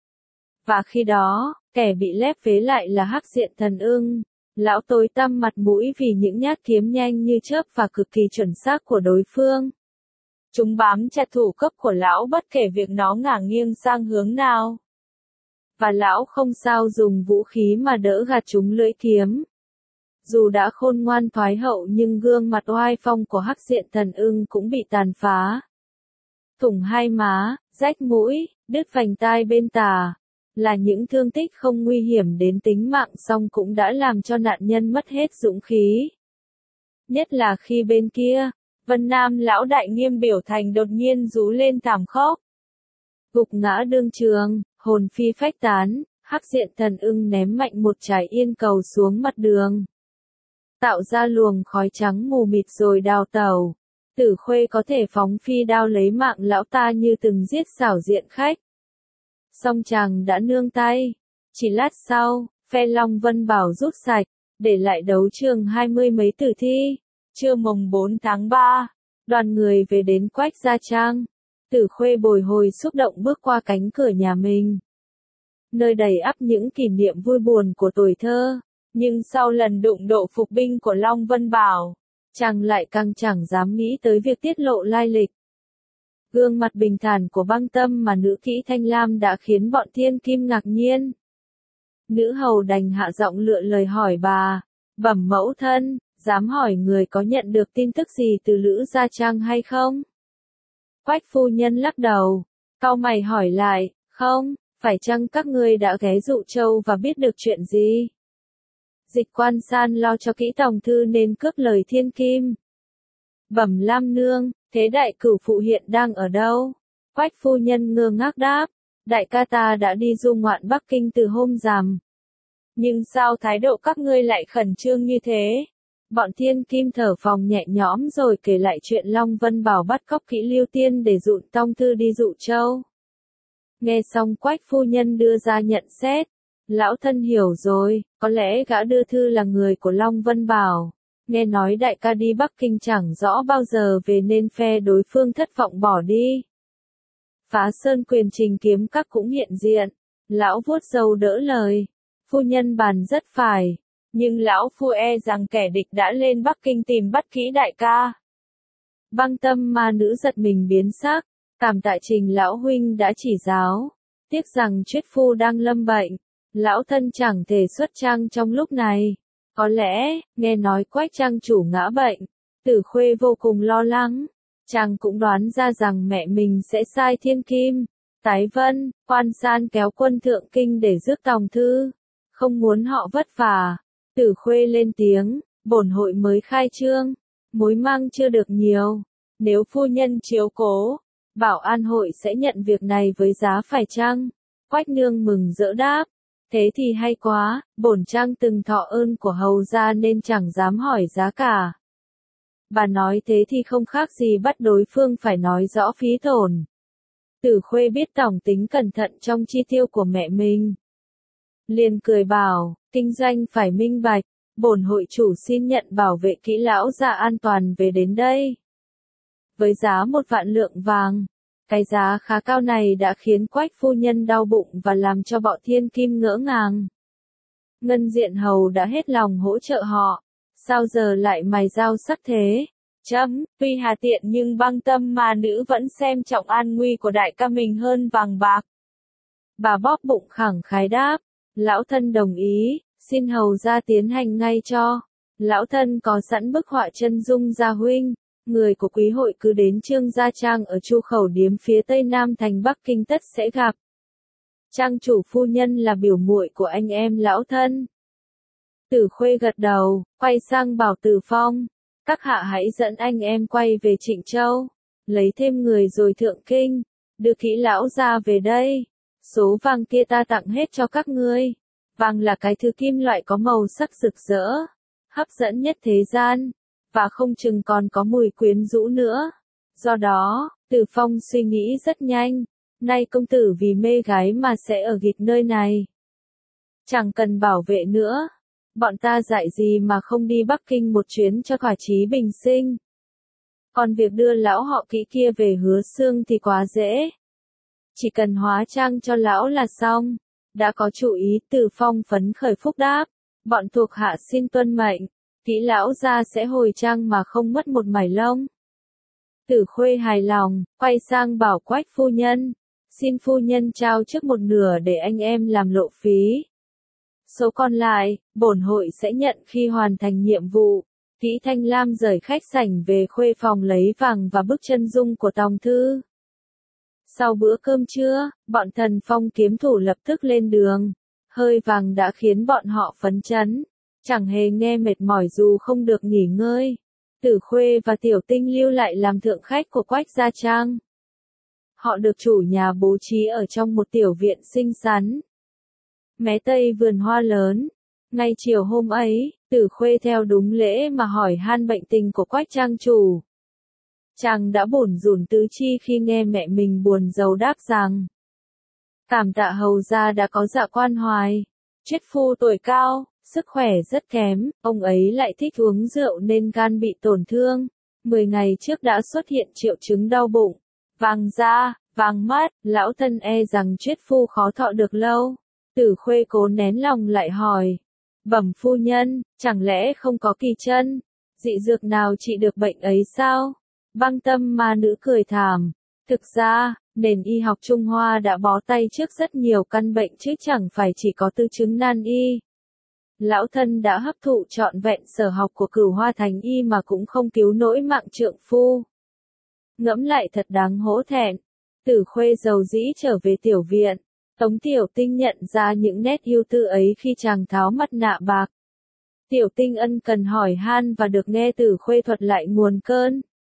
Và khi đó, kẻ bị lép vế lại là Hắc Diện Thần Ưng. Lão tối tăm mặt mũi vì những nhát kiếm nhanh như chớp và cực kỳ chuẩn xác của đối phương. Chúng bám chặt thủ cấp của lão bất kể việc nó ngả nghiêng sang hướng nào. Và lão không sao dùng vũ khí mà đỡ gạt chúng lưỡi kiếm. Dù đã khôn ngoan thoái hậu nhưng gương mặt oai phong của Hắc Diện Thần Ưng cũng bị tàn phá. Thủng hai má, rách mũi, đứt vành tai bên tà. Là những thương tích không nguy hiểm đến tính mạng song cũng đã làm cho nạn nhân mất hết dũng khí. Nhất là khi bên kia, Vân Nam lão đại Nghiêm Biểu Thành đột nhiên rú lên thảm khốc. Gục ngã đương trường, hồn phi phách tán, Hắc Diện Thần Ưng ném mạnh một trái yên cầu xuống mặt đường. Tạo ra luồng khói trắng mù mịt rồi đào tẩu. Tử Khuê có thể phóng phi đao lấy mạng lão ta như từng giết xảo diện khách. Song chàng đã nương tay. Chỉ lát sau, phe Long Vân Bảo rút sạch, để lại đấu trường hai mươi mấy tử thi. Trưa mồng bốn tháng ba, đoàn người về đến Quách Gia Trang. Tử Khuê bồi hồi xúc động bước qua cánh cửa nhà mình. Nơi đầy ắp những kỷ niệm vui buồn của tuổi thơ. Nhưng sau lần đụng độ phục binh của Long Vân Bảo, chàng lại càng chẳng dám nghĩ tới việc tiết lộ lai lịch. Gương mặt bình thản của Băng Tâm mà nữ kỹ Thanh Lam đã khiến bọn thiên kim ngạc nhiên. Nữ hầu đành hạ giọng lựa lời hỏi bà, bẩm mẫu thân, dám hỏi người có nhận được tin tức gì từ Lữ Gia Trang hay không? Quách phu nhân lắc đầu, cau mày hỏi lại, không, phải chăng các ngươi đã ghé Dụ Châu và biết được chuyện gì? Dịch Quan San lo cho kỹ tòng thư nên cướp lời thiên kim. Bẩm Lam nương, thế đại cửu phụ hiện đang ở đâu? Quách phu nhân ngơ ngác đáp, đại ca ta đã đi du ngoạn Bắc Kinh từ hôm rằm. Nhưng sao thái độ các ngươi lại khẩn trương như thế? Bọn thiên kim thở phào nhẹ nhõm rồi kể lại chuyện Long Vân Bảo bắt cóc Kỷ Lưu Tiên để dụ tông thư đi Dụ Châu. Nghe xong Quách phu nhân đưa ra nhận xét. Lão thân hiểu rồi, có lẽ gã đưa thư là người của Long Vân Bảo. Nghe nói đại ca đi Bắc Kinh chẳng rõ bao giờ về nên phe đối phương thất vọng bỏ đi. Phá Sơn Quyền Trình Kiếm Các cũng hiện diện. Lão vuốt râu đỡ lời. Phu nhân bàn rất phải. Nhưng lão phu e rằng kẻ địch đã lên Bắc Kinh tìm bắt kỹ đại ca. Băng Tâm ma nữ giật mình biến sắc. Cảm tạ Trình lão huynh đã chỉ giáo. Tiếc rằng Chuyết phu đang lâm bệnh. Lão thân chẳng thể xuất trang trong lúc này. Có lẽ, nghe nói Quách trang chủ ngã bệnh. Tử Khuê vô cùng lo lắng. Chàng cũng đoán ra rằng mẹ mình sẽ sai thiên kim. Tái Vân, Quan San kéo quân thượng kinh để rước tòng thư. Không muốn họ vất vả. Tử Khuê lên tiếng, bổn hội mới khai trương. Mối mang chưa được nhiều. Nếu phu nhân chiếu cố, bảo an hội sẽ nhận việc này với giá phải chăng? Quách nương mừng rỡ đáp. Thế thì hay quá, bổn trang từng thọ ơn của hầu gia nên chẳng dám hỏi giá cả. Bà nói thế thì không khác gì bắt đối phương phải nói rõ phí tổn. Tử Khuê biết tổng tính cẩn thận trong chi tiêu của mẹ mình. Liền cười bảo, kinh doanh phải minh bạch, bổn hội chủ xin nhận bảo vệ kỹ lão gia an toàn về đến đây. Với giá một vạn lượng vàng. Cái giá khá cao này đã khiến Quách phu nhân đau bụng và làm cho bọn thiên kim ngỡ ngàng. Ngân Diện hầu đã hết lòng hỗ trợ họ. Sao giờ lại mài dao sắc thế? Chấm, tuy hà tiện nhưng Băng Tâm ma nữ vẫn xem trọng an nguy của đại ca mình hơn vàng bạc. Bà bóp bụng khẳng khái đáp. Lão thân đồng ý, xin hầu ra tiến hành ngay cho. Lão thân có sẵn bức họa chân dung gia huynh. Người của quý hội cứ đến Trương Gia Trang ở Chu Khẩu Điếm phía tây nam thành Bắc Kinh tất sẽ gặp. Trang chủ phu nhân là biểu muội của anh em lão thân. Tử Khuê gật đầu, quay sang bảo Tử Phong. Các hạ hãy dẫn anh em quay về Trịnh Châu. Lấy thêm người rồi thượng kinh. Đưa kỹ lão ra về đây. Số vàng kia ta tặng hết cho các ngươi. Vàng là cái thứ kim loại có màu sắc rực rỡ. Hấp dẫn nhất thế gian. Và không chừng còn có mùi quyến rũ nữa. Do đó, Tử Phong suy nghĩ rất nhanh. Nay công tử vì mê gái mà sẽ ở ghịt nơi này. Chẳng cần bảo vệ nữa. bọn ta dạy gì mà không đi Bắc Kinh một chuyến cho thỏa chí bình sinh. Còn việc đưa lão họ Kỹ kia về Hứa Xương thì quá dễ. Chỉ cần hóa trang cho lão là xong. Đã có chủ ý, Từ Phong phấn khởi phúc đáp. Bọn thuộc hạ xin tuân mệnh. Kỹ lão gia sẽ hồi trang mà không mất một mảy lông. Tử Khuê hài lòng, quay sang bảo Quách phu nhân. Xin phu nhân trao trước một nửa để anh em làm lộ phí. Số còn lại, bổn hội sẽ nhận khi hoàn thành nhiệm vụ. Kỹ Thanh Lam rời khách sảnh về khuê phòng lấy vàng và bức chân dung của Tòng Thư. Sau bữa cơm trưa, bọn Thần Phong kiếm thủ lập tức lên đường. Hơi vàng đã khiến bọn họ phấn chấn. Chẳng hề nghe mệt mỏi dù không được nghỉ ngơi. Tử Khuê và Tiểu Tinh lưu lại làm thượng khách của Quách Gia Trang. Họ được chủ nhà bố trí ở trong một tiểu viện xinh xắn. Mé tây vườn hoa lớn. Ngay chiều hôm ấy, Tử Khuê theo đúng lễ mà hỏi han bệnh tình của Quách trang chủ. Chàng đã bủn rủn tứ chi khi nghe mẹ mình buồn rầu đáp rằng. Cảm tạ hầu gia đã có dạ quan hoài. Triết phu tuổi cao, sức khỏe rất kém, ông ấy lại thích uống rượu nên gan bị tổn thương. Mười ngày trước đã xuất hiện triệu chứng đau bụng, vàng da, vàng mắt, lão thân e rằng triết phu khó thọ được lâu. Tử Khuê cố nén lòng lại hỏi. Bẩm phu nhân, chẳng lẽ không có kỳ chân, dị dược nào trị được bệnh ấy sao? Băng Tâm ma nữ cười thảm. Thực ra, nền y học Trung Hoa đã bó tay trước rất nhiều căn bệnh chứ chẳng phải chỉ có tư chứng nan y. Lão thân đã hấp thụ trọn vẹn sở học của Cửu Hoa Thành Y mà cũng không cứu nổi mạng trượng phu. Ngẫm lại thật đáng hổ thẹn. Tử Khuê dầu dĩ trở về tiểu viện. Tống Tiểu Tinh nhận ra những nét ưu tư ấy khi chàng tháo mặt nạ bạc. Tiểu Tinh ân cần hỏi han và được nghe Tử Khuê thuật lại nguồn cơn.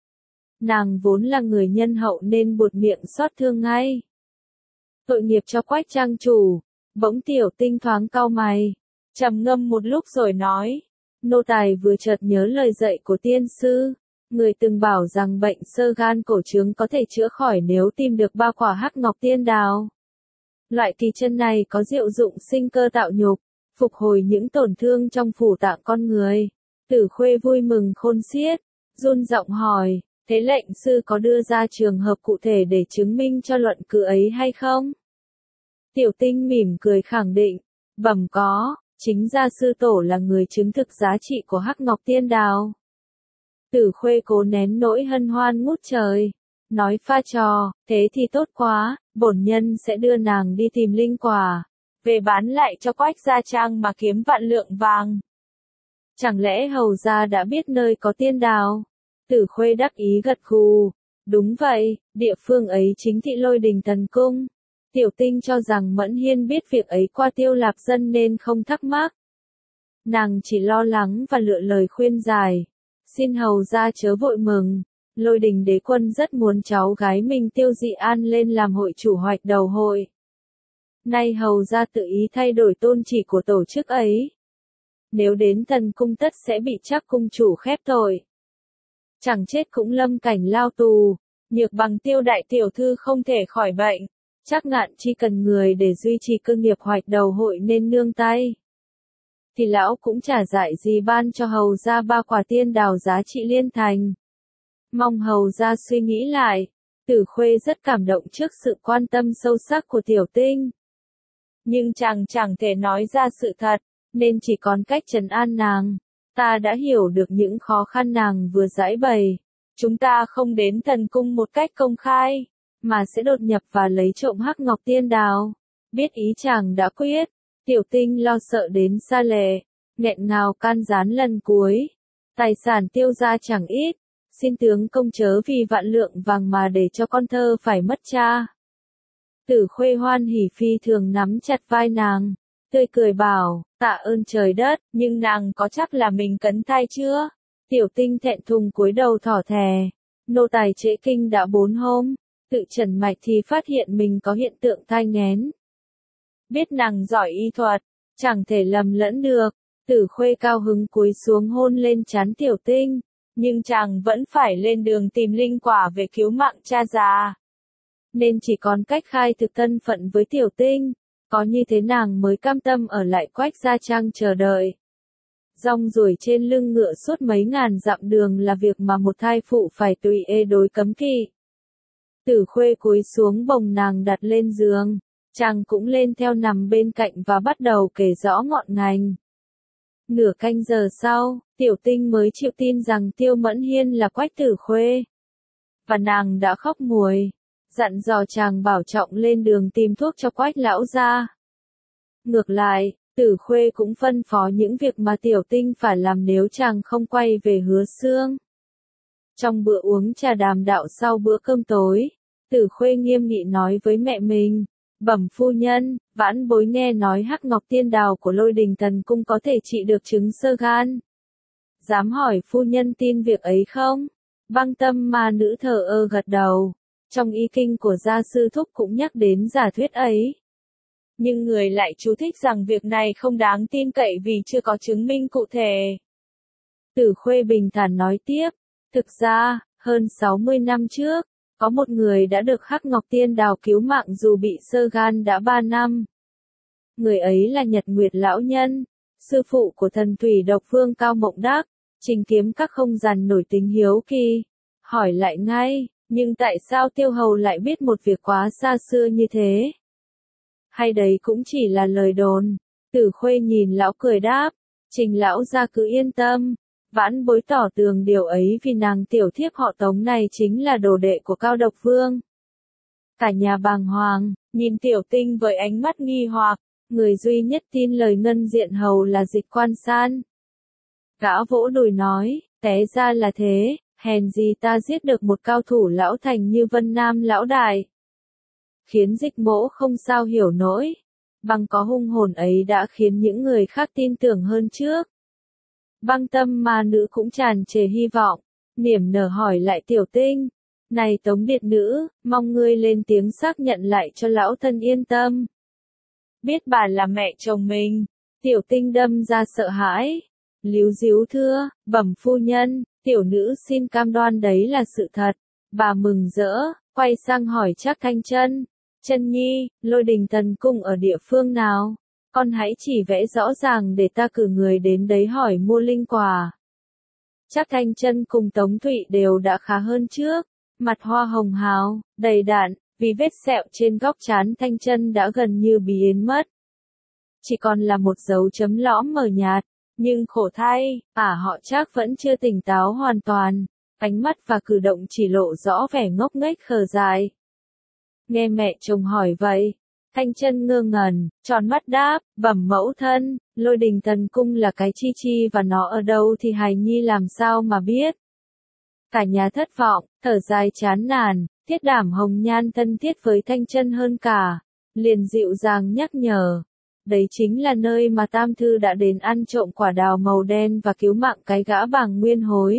Nàng vốn là người nhân hậu nên buột miệng xót thương ngay. Tội nghiệp cho Quách trang chủ. Bỗng Tiểu Tinh thoáng cau mày, trầm ngâm một lúc rồi nói. Nô tài vừa chợt nhớ lời dạy của tiên sư. Người từng bảo rằng bệnh xơ gan cổ trướng có thể chữa khỏi nếu tìm được ba quả hắc ngọc tiên đào. Loại kỳ chân này có diệu dụng sinh cơ tạo nhục, phục hồi những tổn thương trong phủ tạng con người. Tử Khuê vui mừng khôn xiết, run giọng hỏi, thế lệnh sư có đưa ra trường hợp cụ thể để chứng minh cho luận cứ ấy hay không? Tiểu Tinh mỉm cười khẳng định, bẩm có, chính gia sư tổ là người chứng thực giá trị của hắc ngọc tiên đào. Tử Khuê cố nén nỗi hân hoan ngút trời, nói pha trò, thế thì tốt quá, bổn nhân sẽ đưa nàng đi tìm linh quả, về bán lại cho Quách Gia Trang mà kiếm vạn lượng vàng. Chẳng lẽ hầu gia đã biết nơi có tiên đào? Tử Khuê đắc ý gật gù, đúng vậy, địa phương ấy chính thị Lôi Đình Thần Cung. Tiểu Tinh cho rằng Mẫn Hiên biết việc ấy qua Tiêu Lạp Dân nên không thắc mắc. Nàng chỉ lo lắng và lựa lời khuyên giải. Xin hầu gia chớ vội mừng. Lôi Đình đế quân rất muốn cháu gái mình Tiêu Dị An lên làm hội chủ hoạch đầu hội. Nay hầu gia tự ý thay đổi tôn chỉ của tổ chức ấy. Nếu đến thần cung tất sẽ bị chắc cung chủ khép tội. Chẳng chết cũng lâm cảnh lao tù. Nhược bằng Tiêu đại tiểu thư không thể khỏi bệnh. Chắc Ngạn chỉ cần người để duy trì cơ nghiệp hoạch đầu hội nên nương tay. Thì lão cũng chả dạy gì ban cho hầu gia ba quả tiên đào giá trị liên thành. Mong hầu gia suy nghĩ lại. Tử Khuê rất cảm động trước sự quan tâm sâu sắc của Tiểu Tinh. Nhưng chàng chẳng thể nói ra sự thật, nên chỉ còn cách trấn an nàng. Ta đã hiểu được những khó khăn nàng vừa giãi bày. Chúng ta không đến thần cung một cách công khai, mà sẽ đột nhập và lấy trộm hắc ngọc tiên đào. Biết ý chàng đã quyết. Tiểu Tinh lo sợ đến xa lệ, nghẹn ngào can gián lần cuối. Tài sản tiêu ra chẳng ít, xin tướng công chớ vì vạn lượng vàng mà để cho con thơ phải mất cha. Tử Khuê hoan hỉ phi thường nắm chặt vai nàng, tươi cười bảo, tạ ơn trời đất, nhưng nàng có chắc là mình cấn thai chưa? Tiểu Tinh thẹn thùng cúi đầu thỏ thè, nô tài trễ kinh đã bốn hôm, tự trần mạch thì phát hiện mình có hiện tượng thai nghén. Biết nàng giỏi y thuật, chẳng thể lầm lẫn được. Tử Khuê cao hứng cúi xuống hôn lên trán Tiểu Tinh, nhưng chàng vẫn phải lên đường tìm linh quả về cứu mạng cha già. Nên chỉ còn cách khai thực thân phận với Tiểu Tinh, có như thế nàng mới cam tâm ở lại Quách Gia Trang chờ đợi. Rong ruổi trên lưng ngựa suốt mấy ngàn dặm đường là việc mà một thai phụ phải tùy ê đối cấm kỵ. Tử Khuê cúi xuống bồng nàng đặt lên giường, chàng cũng lên theo nằm bên cạnh và bắt đầu kể rõ ngọn ngành. Nửa canh giờ sau, Tiểu Tinh mới chịu tin rằng Tiêu Mẫn Hiên là Quách Tử Khuê. Và nàng đã khóc nguồi, dặn dò chàng bảo trọng lên đường tìm thuốc cho Quách lão gia. Ngược lại, Tử Khuê cũng phân phó những việc mà Tiểu Tinh phải làm nếu chàng không quay về Hứa Xương. Trong bữa uống trà đàm đạo sau bữa cơm tối, Tử Khuê nghiêm nghị nói với mẹ mình, bẩm phu nhân, vãn bối nghe nói hắc ngọc tiên đào của Lôi Đình Thần Cung có thể trị được chứng xơ gan. Dám hỏi phu nhân tin việc ấy không? Băng Tâm ma nữ thờ ơ gật đầu, trong y kinh của gia sư thúc cũng nhắc đến giả thuyết ấy. Nhưng người lại chú thích rằng việc này không đáng tin cậy vì chưa có chứng minh cụ thể. Tử Khuê bình thản nói tiếp, thực ra, hơn sáu mươi năm trước, có một người đã được hắc ngọc tiên đào cứu mạng dù bị xơ gan đã ba năm. Người ấy là Nhật Nguyệt Lão Nhân, sư phụ của thần thủy độc vương Cao Mộng Đắc. Trình Kiếm Các không dằn nổi tính hiếu kỳ, hỏi lại ngay, nhưng tại sao Tiêu Hầu lại biết một việc quá xa xưa như thế? Hay đấy cũng chỉ là lời đồn? Tử Khuê nhìn lão cười đáp, Trình lão gia cứ yên tâm, vãn bối tỏ tường điều ấy vì nàng tiểu thiếp họ Tống này chính là đồ đệ của Cao Độc Vương. Cả nhà bàng hoàng, nhìn Tiểu Tinh với ánh mắt nghi hoặc, người duy nhất tin lời Ngân Diện Hầu là Dịch Quan San. Gã vỗ đùi nói, té ra là thế, hèn gì ta giết được một cao thủ lão thành như Vân Nam lão đại. Khiến Dịch Mỗ không sao hiểu nổi, bằng có hung hồn ấy đã khiến những người khác tin tưởng hơn trước. Băng Tâm ma nữ cũng tràn trề hy vọng, niềm nở hỏi lại Tiểu Tinh, này Tống Điện Nữ, mong ngươi lên tiếng xác nhận lại cho lão thân yên tâm. Biết bà là mẹ chồng mình, Tiểu Tinh đâm ra sợ hãi. Líu díu thưa, bẩm phu nhân, tiểu nữ xin cam đoan đấy là sự thật. Bà mừng rỡ, quay sang hỏi Trác Thanh Chân, Chân nhi, Lôi Đình Thần Cung ở địa phương nào? Con hãy chỉ vẽ rõ ràng để ta cử người đến đấy hỏi mua linh quả. Trác Thanh Chân cùng Tống Thụy đều đã khá hơn trước, mặt hoa hồng hào, đầy đặn, vì vết sẹo trên góc trán Thanh Chân đã gần như biến mất. Chỉ còn là một dấu chấm lõm mờ nhạt. Nhưng khổ thay, ả họ Trác vẫn chưa tỉnh táo hoàn toàn, ánh mắt và cử động chỉ lộ rõ vẻ ngốc nghếch khờ dại. Nghe mẹ chồng hỏi vậy, Thanh Chân ngơ ngẩn, tròn mắt đáp, bẩm mẫu thân, Lôi Đình Thần Cung là cái chi chi và nó ở đâu thì hài nhi làm sao mà biết. Cả nhà thất vọng, thở dài chán nản, Thiết Đảm hồng nhan thân thiết với Thanh Chân hơn cả, liền dịu dàng nhắc nhở. Đấy chính là nơi mà Tam Thư đã đến ăn trộm quả đào màu đen và cứu mạng cái gã Bàng Nguyên Hối.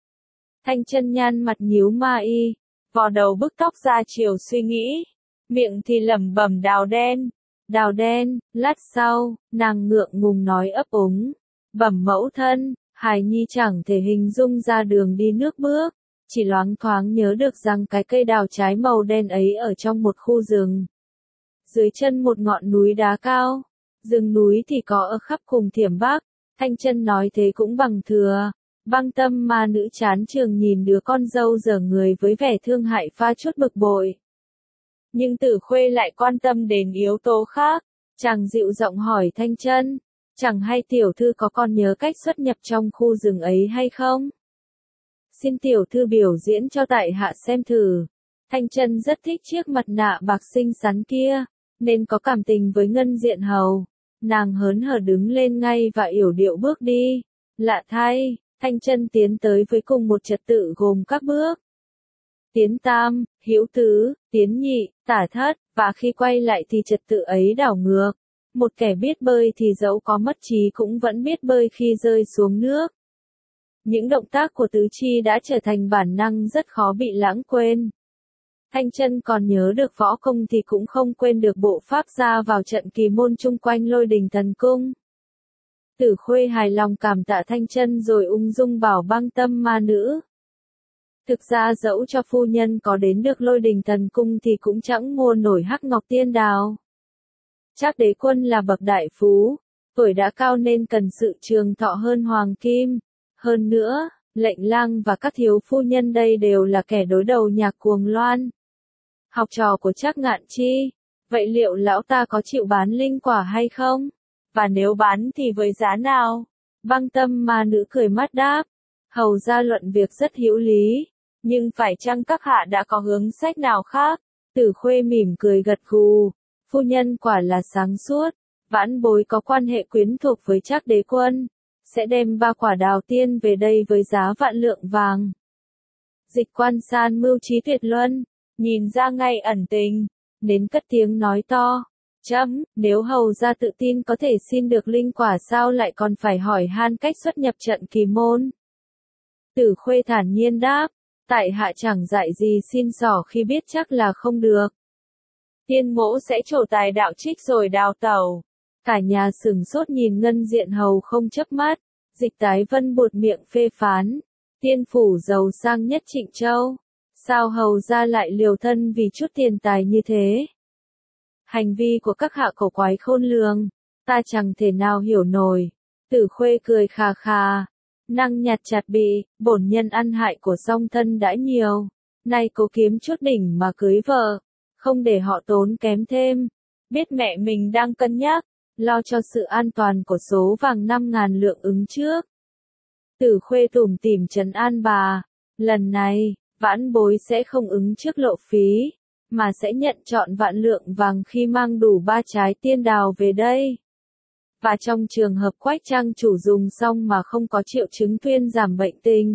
Thanh Chân nhăn mặt nhíu ma y, vò đầu bức tóc ra chiều suy nghĩ, miệng thì lẩm bẩm đào đen, đào đen, lát sau, nàng ngượng ngùng nói ấp úng, bẩm mẫu thân, hài nhi chẳng thể hình dung ra đường đi nước bước, chỉ loáng thoáng nhớ được rằng cái cây đào trái màu đen ấy ở trong một khu rừng. Dưới chân một ngọn núi đá cao. Rừng núi thì có ở khắp cùng Thiểm Bắc, Thanh Chân nói thế cũng bằng thừa. Băng Tâm ma nữ chán trường nhìn đứa con dâu dở người với vẻ thương hại pha chút bực bội. Nhưng Tử Khuê lại quan tâm đến yếu tố khác, chàng dịu giọng hỏi Thanh Chân, chẳng hay tiểu thư có còn nhớ cách xuất nhập trong khu rừng ấy hay không? Xin tiểu thư biểu diễn cho tại hạ xem thử. Thanh Chân rất thích chiếc mặt nạ bạc xinh xắn kia, nên có cảm tình với Ngân Diện Hầu. Nàng hớn hở đứng lên ngay và yểu điệu bước đi. Lạ thay, Thanh Chân tiến tới với cùng một trật tự gồm các bước. Tiến tam, hữu tứ, tiến nhị, tả thất, và khi quay lại thì trật tự ấy đảo ngược. Một kẻ biết bơi thì dẫu có mất trí cũng vẫn biết bơi khi rơi xuống nước. Những động tác của tứ chi đã trở thành bản năng rất khó bị lãng quên. Thanh Chân còn nhớ được võ công thì cũng không quên được bộ pháp ra vào trận kỳ môn chung quanh Lôi Đình Thần Cung. Tử Khuê hài lòng cảm tạ Thanh Chân rồi ung dung bảo Băng Tâm ma nữ. Thực ra dẫu cho phu nhân có đến được Lôi Đình Thần Cung thì cũng chẳng mua nổi hắc ngọc tiên đào. Trác Đế Quân là bậc đại phú, tuổi đã cao nên cần sự trường thọ hơn hoàng kim. Hơn nữa, lệnh lang và các thiếu phu nhân đây đều là kẻ đối đầu nhạc cuồng loan. Học trò của Trác Ngạn Chi. Vậy liệu lão ta có chịu bán linh quả hay không? Và nếu bán thì với giá nào? Băng Tâm ma nữ cười mắt đáp. Hầu ra luận việc rất hữu lý. Nhưng phải chăng các hạ đã có hướng sách nào khác? Tử Khuê mỉm cười gật gù. Phu nhân quả là sáng suốt. Vãn bối có quan hệ quyến thuộc với Trác đế quân. Sẽ đem ba quả đào tiên về đây với giá vạn lượng vàng. Dịch Quan San mưu trí tuyệt luân. Nhìn ra ngay ẩn tình. Đến cất tiếng nói to. Chấm, nếu hầu ra tự tin có thể xin được linh quả sao lại còn phải hỏi han cách xuất nhập trận kỳ môn. Tử Khuê thản nhiên đáp. Tại hạ chẳng dạy gì xin xỏ khi biết chắc là không được. Tiên mỗ sẽ trổ tài đạo trích rồi đào tẩu. Cả nhà sửng sốt nhìn Ngân Diện Hầu không chớp mắt. Dịch Tái Vân buột miệng phê phán. Tiên phủ giàu sang nhất Trịnh Châu. Sao hầu ra lại liều thân vì chút tiền tài như thế? Hành vi của các hạ cổ quái khôn lường. Ta chẳng thể nào hiểu nổi. Tử Khuê cười khà khà. Năng nhạt chặt bị, bổn nhân ăn hại của song thân đã nhiều. Nay cố kiếm chút đỉnh mà cưới vợ. Không để họ tốn kém thêm. Biết mẹ mình đang cân nhắc. Lo cho sự an toàn của số vàng năm ngàn lượng ứng trước. Tử Khuê tủm tỉm trấn an bà. Lần này, vãn bối sẽ không ứng trước lộ phí. Mà sẽ nhận trọn vạn lượng vàng khi mang đủ ba trái tiên đào về đây. Và trong trường hợp Quách trang chủ dùng xong mà không có triệu chứng thuyên giảm bệnh tình.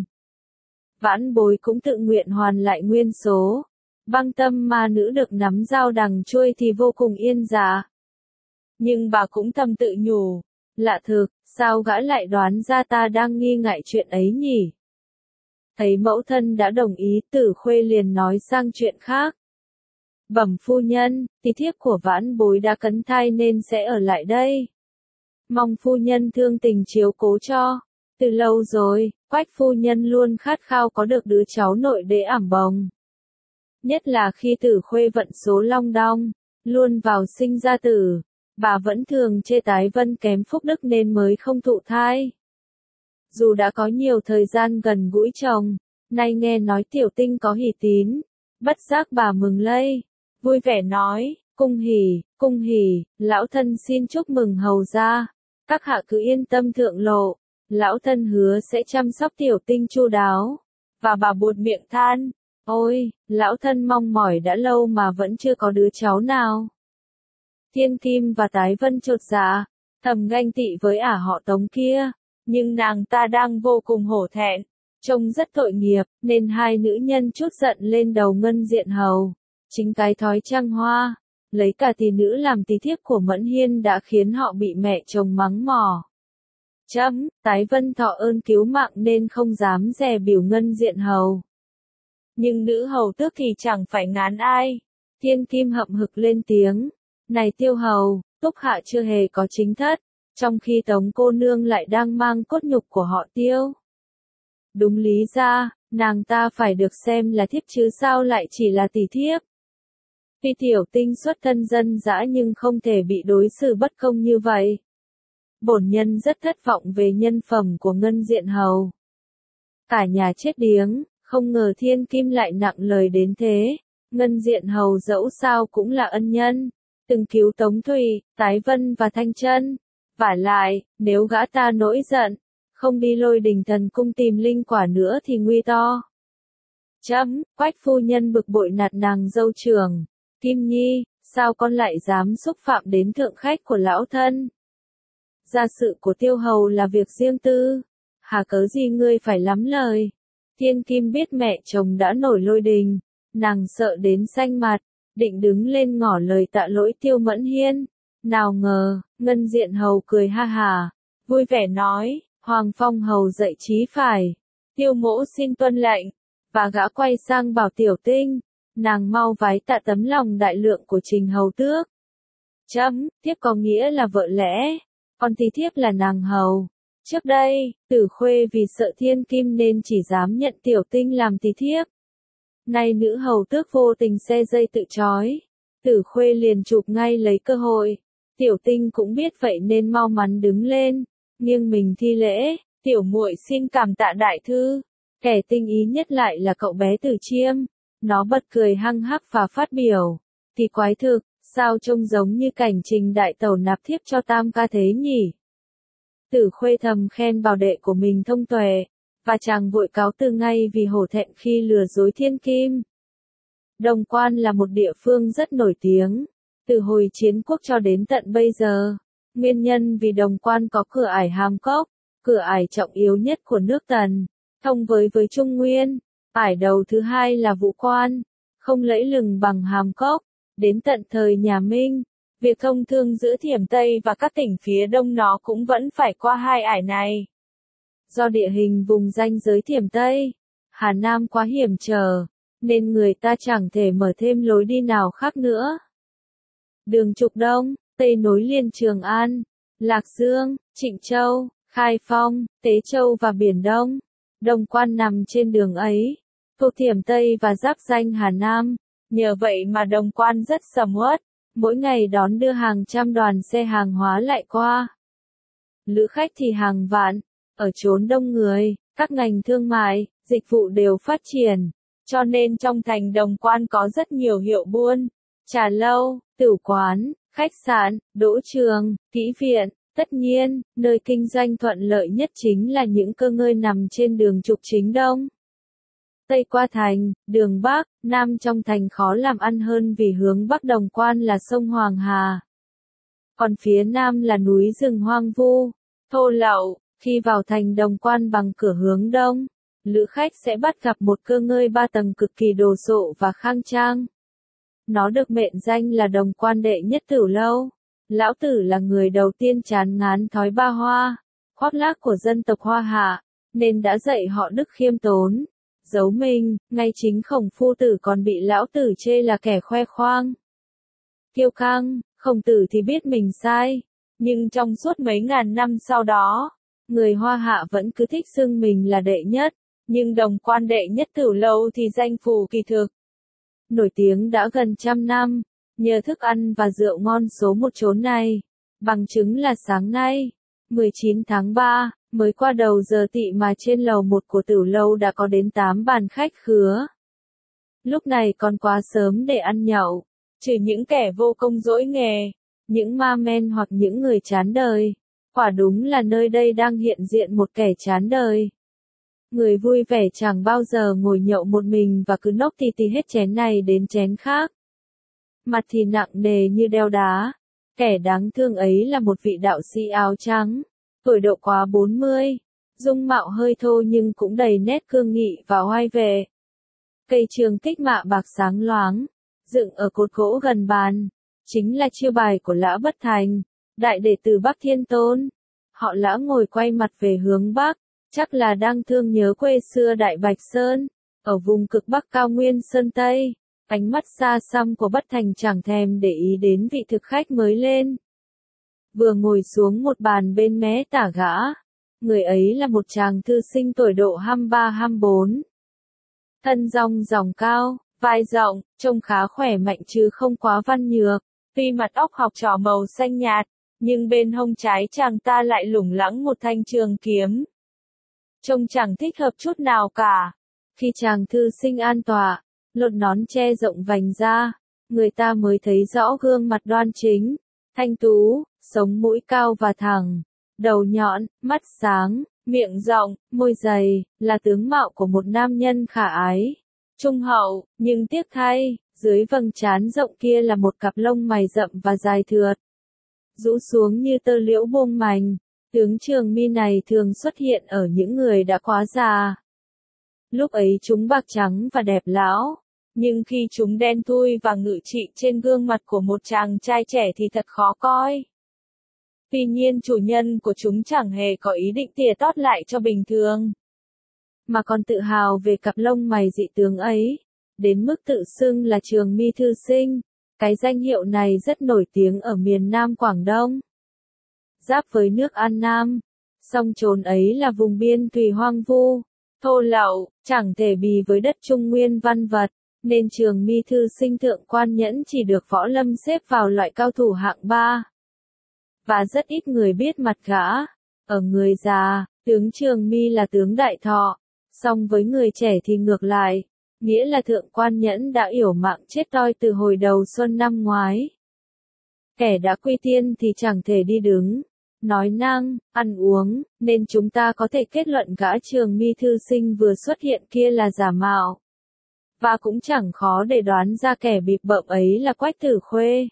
Vãn bối cũng tự nguyện hoàn lại nguyên số. Băng Tâm ma nữ được nắm dao đằng chuôi thì vô cùng yên dạ. Nhưng bà cũng thầm tự nhủ. Lạ thực, sao gã lại đoán ra ta đang nghi ngại chuyện ấy nhỉ? Thấy mẫu thân đã đồng ý, Tử Khuê liền nói sang chuyện khác. Bẩm phu nhân, tí thiếp của vãn bối đã cấn thai nên sẽ ở lại đây. Mong phu nhân thương tình chiếu cố cho. Từ lâu rồi, Quách phu nhân luôn khát khao có được đứa cháu nội để ẵm bồng. Nhất là khi Tử Khuê vận số long đong, luôn vào sinh ra tử. Bà vẫn thường chê Tái Vân kém phúc đức nên mới không thụ thai. Dù đã có nhiều thời gian gần gũi chồng, nay nghe nói tiểu tinh có hỷ tín. Bất giác bà mừng lây. Vui vẻ nói, cung hỉ, cung hỉ, lão thân xin chúc mừng hầu gia. Các hạ cứ yên tâm thượng lộ. Lão thân hứa sẽ chăm sóc tiểu tinh chu đáo. Và bà buột miệng than. Ôi, lão thân mong mỏi đã lâu mà vẫn chưa có đứa cháu nào. Thiên Kim và Tái Vân chột dạ, thầm ganh tị với ả họ Tống kia. Nhưng nàng ta đang vô cùng hổ thẹn. Trông rất tội nghiệp, nên hai nữ nhân chút giận lên đầu Ngân Diện Hầu. Chính cái thói trăng hoa, lấy cả tỷ nữ làm tí thiếp của Mẫn Hiên đã khiến họ bị mẹ chồng mắng mỏ. Chấm, Tái Vân thọ ơn cứu mạng nên không dám dè biểu Ngân Diện Hầu. Nhưng nữ hầu tước thì chẳng phải ngán ai. Thiên Kim hậm hực lên tiếng. Này Tiêu hầu, Túc hạ chưa hề có chính thất, trong khi Tống cô nương lại đang mang cốt nhục của họ Tiêu. Đúng lý ra, nàng ta phải được xem là thiếp chứ sao lại chỉ là tỷ thiếp. Tuy tiểu tinh xuất thân dân dã nhưng không thể bị đối xử bất công như vậy. Bổn nhân rất thất vọng về nhân phẩm của Ngân Diện Hầu. Cả nhà chết điếng, không ngờ Thiên Kim lại nặng lời đến thế. Ngân Diện Hầu dẫu sao cũng là ân nhân, từng cứu Tống Thủy, Tái Vân và Thanh Chân. Vả lại, nếu gã ta nổi giận, không đi Lôi Đình Thần Cung tìm linh quả nữa thì nguy to. Chấm, Quách phu nhân bực bội nạt nàng dâu trưởng. Kim Nhi, sao con lại dám xúc phạm đến thượng khách của lão thân? Gia sự của Tiêu hầu là việc riêng tư. Hà cớ gì ngươi phải lắm lời? Thiên Kim biết mẹ chồng đã nổi lôi đình. Nàng sợ đến xanh mặt, định đứng lên ngỏ lời tạ lỗi Tiêu Mẫn Hiên. Nào ngờ, Ngân Diện Hầu cười ha hà, vui vẻ nói, Hoàng Phong Hầu dạy trí phải. Tiêu mỗ xin tuân lệnh. Và gã quay sang bảo Tiểu Tinh, nàng mau vái tạ tấm lòng đại lượng của Trình Hầu tước. Chấm, thiếp có nghĩa là vợ lẽ, còn tí thiếp là nàng hầu. Trước đây, Tử Khuê vì sợ Thiên Kim nên chỉ dám nhận Tiểu Tinh làm tí thiếp. Nay nữ hầu tước vô tình xe dây tự trói, Tử Khuê liền chụp ngay lấy cơ hội. Tiểu Tinh cũng biết vậy nên mau mắn đứng lên, nghiêng mình thi lễ, tiểu muội xin cảm tạ đại thư. Kẻ tinh ý nhất lại là cậu bé Tử Chiêm, nó bật cười hăng hắc và phát biểu, thì quái thực, sao trông giống như cảnh Trình đại tẩu nạp thiếp cho Tam ca thế nhỉ? Tử Khuê thầm khen bảo đệ của mình thông tuệ, và chàng vội cáo từ ngay vì hổ thẹn khi lừa dối thiên kim. Đồng Quan là một địa phương rất nổi tiếng, từ hồi chiến quốc cho đến tận bây giờ. Nguyên nhân vì Đồng Quan có cửa ải Hàm Cốc, cửa ải trọng yếu nhất của nước Tần, thông với với Trung Nguyên. Ải đầu thứ hai là Vũ Quan, không lẫy lừng bằng Hàm Cốc. Đến tận thời nhà Minh, việc thông thương giữa Thiểm Tây và các tỉnh phía đông nó cũng vẫn phải qua hai ải này. Do địa hình vùng ranh giới Thiểm Tây, Hà Nam quá hiểm trở, nên người ta chẳng thể mở thêm lối đi nào khác nữa. Đường trục Đông, Tây nối liền Trường An, Lạc Dương, Trịnh Châu, Khai Phong, Tế Châu và Biển Đông. Đồng Quan nằm trên đường ấy, thuộc Thiểm Tây và giáp ranh Hà Nam. Nhờ vậy mà Đồng Quan rất sầm uất, mỗi ngày đón đưa hàng trăm đoàn xe hàng hóa lại qua. Lữ khách thì hàng vạn, ở chốn đông người, các ngành thương mại, dịch vụ đều phát triển, cho nên trong thành Đồng Quan có rất nhiều hiệu buôn, trà lâu, tử quán, khách sạn, đỗ trường, kỹ viện. Tất nhiên, nơi kinh doanh thuận lợi nhất chính là những cơ ngơi nằm trên đường trục chính Đông. Tây qua thành, đường Bắc, Nam trong thành khó làm ăn hơn vì hướng Bắc Đồng Quan là sông Hoàng Hà. Còn phía Nam là núi rừng hoang vu, thô lậu. Khi vào thành Đồng Quan bằng cửa hướng Đông, lữ khách sẽ bắt gặp một cơ ngơi ba tầng cực kỳ đồ sộ và khang trang. Nó được mệnh danh là Đồng Quan đệ nhất Tửu Lâu. Lão Tử là người đầu tiên chán ngán thói ba hoa, khoác lác của dân tộc Hoa Hạ, nên đã dạy họ đức khiêm tốn, giấu mình. Ngay chính Khổng Phu Tử còn bị Lão Tử chê là kẻ khoe khoang, kiêu căng. Khổng Tử thì biết mình sai, nhưng trong suốt mấy ngàn năm sau đó, người Hoa Hạ vẫn cứ thích xưng mình là đệ nhất, nhưng Đồng Quan đệ nhất Tửu Lâu thì danh phù kỳ thực. Nổi tiếng đã gần trăm năm, nhờ thức ăn và rượu ngon số một chốn này. Bằng chứng là sáng nay, mười chín tháng ba, mới qua đầu giờ tị mà trên lầu một của Tửu Lâu đã có đến tám bàn khách khứa. Lúc này còn quá sớm để ăn nhậu, trừ những kẻ vô công dỗi nghề, những ma men hoặc những người chán đời. Quả đúng là nơi đây đang hiện diện một kẻ chán đời. Người vui vẻ chẳng bao giờ ngồi nhậu một mình và cứ nốc tì tì hết chén này đến chén khác. Mặt thì nặng nề như đeo đá. Kẻ đáng thương ấy là một vị đạo sĩ áo trắng, tuổi độ quá bốn mươi, dung mạo hơi thô nhưng cũng đầy nét cương nghị và oai vệ. Cây trường tích mạ bạc sáng loáng, dựng ở cột gỗ gần bàn, chính là chiêu bài của Lã Bất Thành, đại đệ tử Bắc Thiên Tôn. Họ Lã ngồi quay mặt về hướng Bắc, chắc là đang thương nhớ quê xưa Đại Bạch Sơn, ở vùng cực Bắc cao nguyên Sơn Tây. Ánh mắt xa xăm của Bất Thành chẳng thèm để ý đến vị thực khách mới lên. Vừa ngồi xuống một bàn bên mé tả gã, người ấy là một chàng thư sinh tuổi độ hăm ba hăm bốn. Thân rong ròng cao, vai rộng, trông khá khỏe mạnh chứ không quá văn nhược. Tuy mặt óc học trò màu xanh nhạt, nhưng bên hông trái chàng ta lại lủng lẳng một thanh trường kiếm. Trông chẳng thích hợp chút nào cả. Khi chàng thư sinh an tọa, lột nón che rộng vành ra, người ta mới thấy rõ gương mặt đoan chính, thanh tú, sống mũi cao và thẳng, đầu nhọn, mắt sáng, miệng rộng, môi dày, là tướng mạo của một nam nhân khả ái, trung hậu. Nhưng tiếc thay, dưới vầng trán rộng kia là một cặp lông mày rậm và dài thượt, rũ xuống như tơ liễu buông mành. Tướng trường mi này thường xuất hiện ở những người đã quá già. Lúc ấy chúng bạc trắng và đẹp lão, nhưng khi chúng đen thui và ngự trị trên gương mặt của một chàng trai trẻ thì thật khó coi. Tuy nhiên chủ nhân của chúng chẳng hề có ý định tỉa tót lại cho bình thường, mà còn tự hào về cặp lông mày dị tướng ấy, đến mức tự xưng là Trường Mi thư sinh. Cái danh hiệu này rất nổi tiếng ở miền Nam Quảng Đông, giáp với nước An Nam. Song chốn ấy là vùng biên thùy hoang vu, thô lậu, chẳng thể bì với đất Trung Nguyên văn vật, nên Trường Mi thư sinh thượng quan nhẫn chỉ được võ lâm xếp vào loại cao thủ hạng ba. và rất ít người biết mặt gã. Ở người già, tướng Trường My là tướng đại thọ, song với người trẻ thì ngược lại, nghĩa là thượng quan nhẫn đã yểu mạng chết toi từ hồi đầu xuân năm ngoái. Kẻ đã quy tiên thì chẳng thể đi đứng, nói năng, ăn uống, nên chúng ta có thể kết luận gã Trường My thư sinh vừa xuất hiện kia là giả mạo. Và cũng chẳng khó để đoán ra kẻ bịp bợm ấy là Quách Tử Khuê.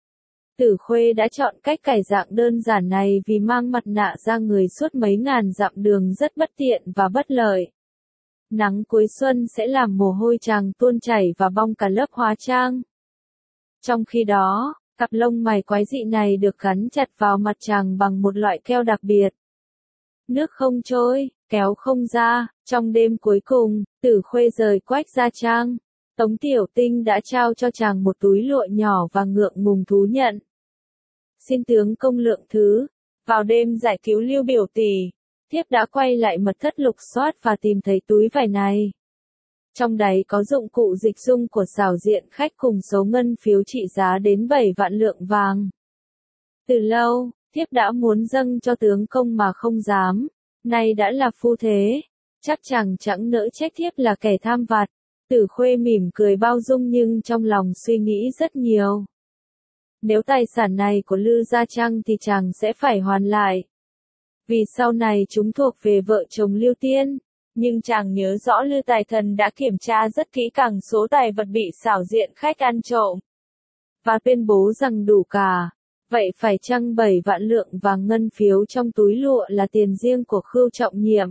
Tử Khuê đã chọn cách cải dạng đơn giản này vì mang mặt nạ ra người suốt mấy ngàn dặm đường rất bất tiện và bất lợi. Nắng cuối xuân sẽ làm mồ hôi chàng tuôn chảy và bong cả lớp hóa trang. Trong khi đó, cặp lông mày quái dị này được gắn chặt vào mặt chàng bằng một loại keo đặc biệt. Nước không trôi, kéo không ra. Trong đêm cuối cùng, Tử Khuê rời Quách Gia Trang. Tống Tiểu Tinh đã trao cho chàng một túi lụa nhỏ và ngượng ngùng thú nhận. Xin tướng công lượng thứ. Vào đêm giải cứu Lưu Biểu tỷ, thiếp đã quay lại mật thất lục soát và tìm thấy túi vải này. Trong đáy có dụng cụ dịch dung của xảo diện khách cùng số ngân phiếu trị giá đến bảy vạn lượng vàng. Từ lâu, thiếp đã muốn dâng cho tướng công mà không dám, nay đã là phu thế, chắc chàng chẳng nỡ trách thiếp là kẻ tham vặt. Tử Khuê mỉm cười bao dung nhưng trong lòng suy nghĩ rất nhiều. Nếu tài sản này của Lư Gia Trang thì chàng sẽ phải hoàn lại. Vì sau này chúng thuộc về vợ chồng Lưu Tiên. Nhưng chàng nhớ rõ Lư Tài Thần đã kiểm tra rất kỹ càng số tài vật bị xảo diện khách ăn trộm. Và tuyên bố rằng đủ cả. Vậy phải chăng bảy vạn lượng vàng ngân phiếu trong túi lụa là tiền riêng của Khưu Trọng Nhiệm?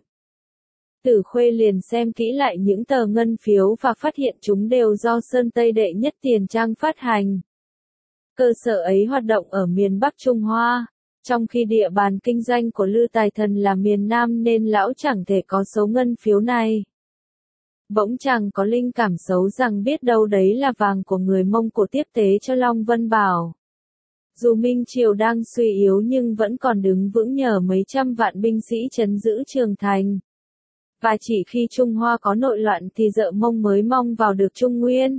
Tử Khuê liền xem kỹ lại những tờ ngân phiếu và phát hiện chúng đều do Sơn Tây Đệ Nhất Tiền Trang phát hành. Cơ sở ấy hoạt động ở miền Bắc Trung Hoa, trong khi địa bàn kinh doanh của Lư Tài Thần là miền Nam nên lão chẳng thể có số ngân phiếu này. Bỗng chàng có linh cảm xấu rằng biết đâu đấy là vàng của người Mông Cổ tiếp tế cho Long Vân Bảo. Dù Minh Triều đang suy yếu nhưng vẫn còn đứng vững nhờ mấy trăm vạn binh sĩ trấn giữ Trường Thành. Và chỉ khi Trung Hoa có nội loạn thì dợ Mông mới mong vào được Trung Nguyên.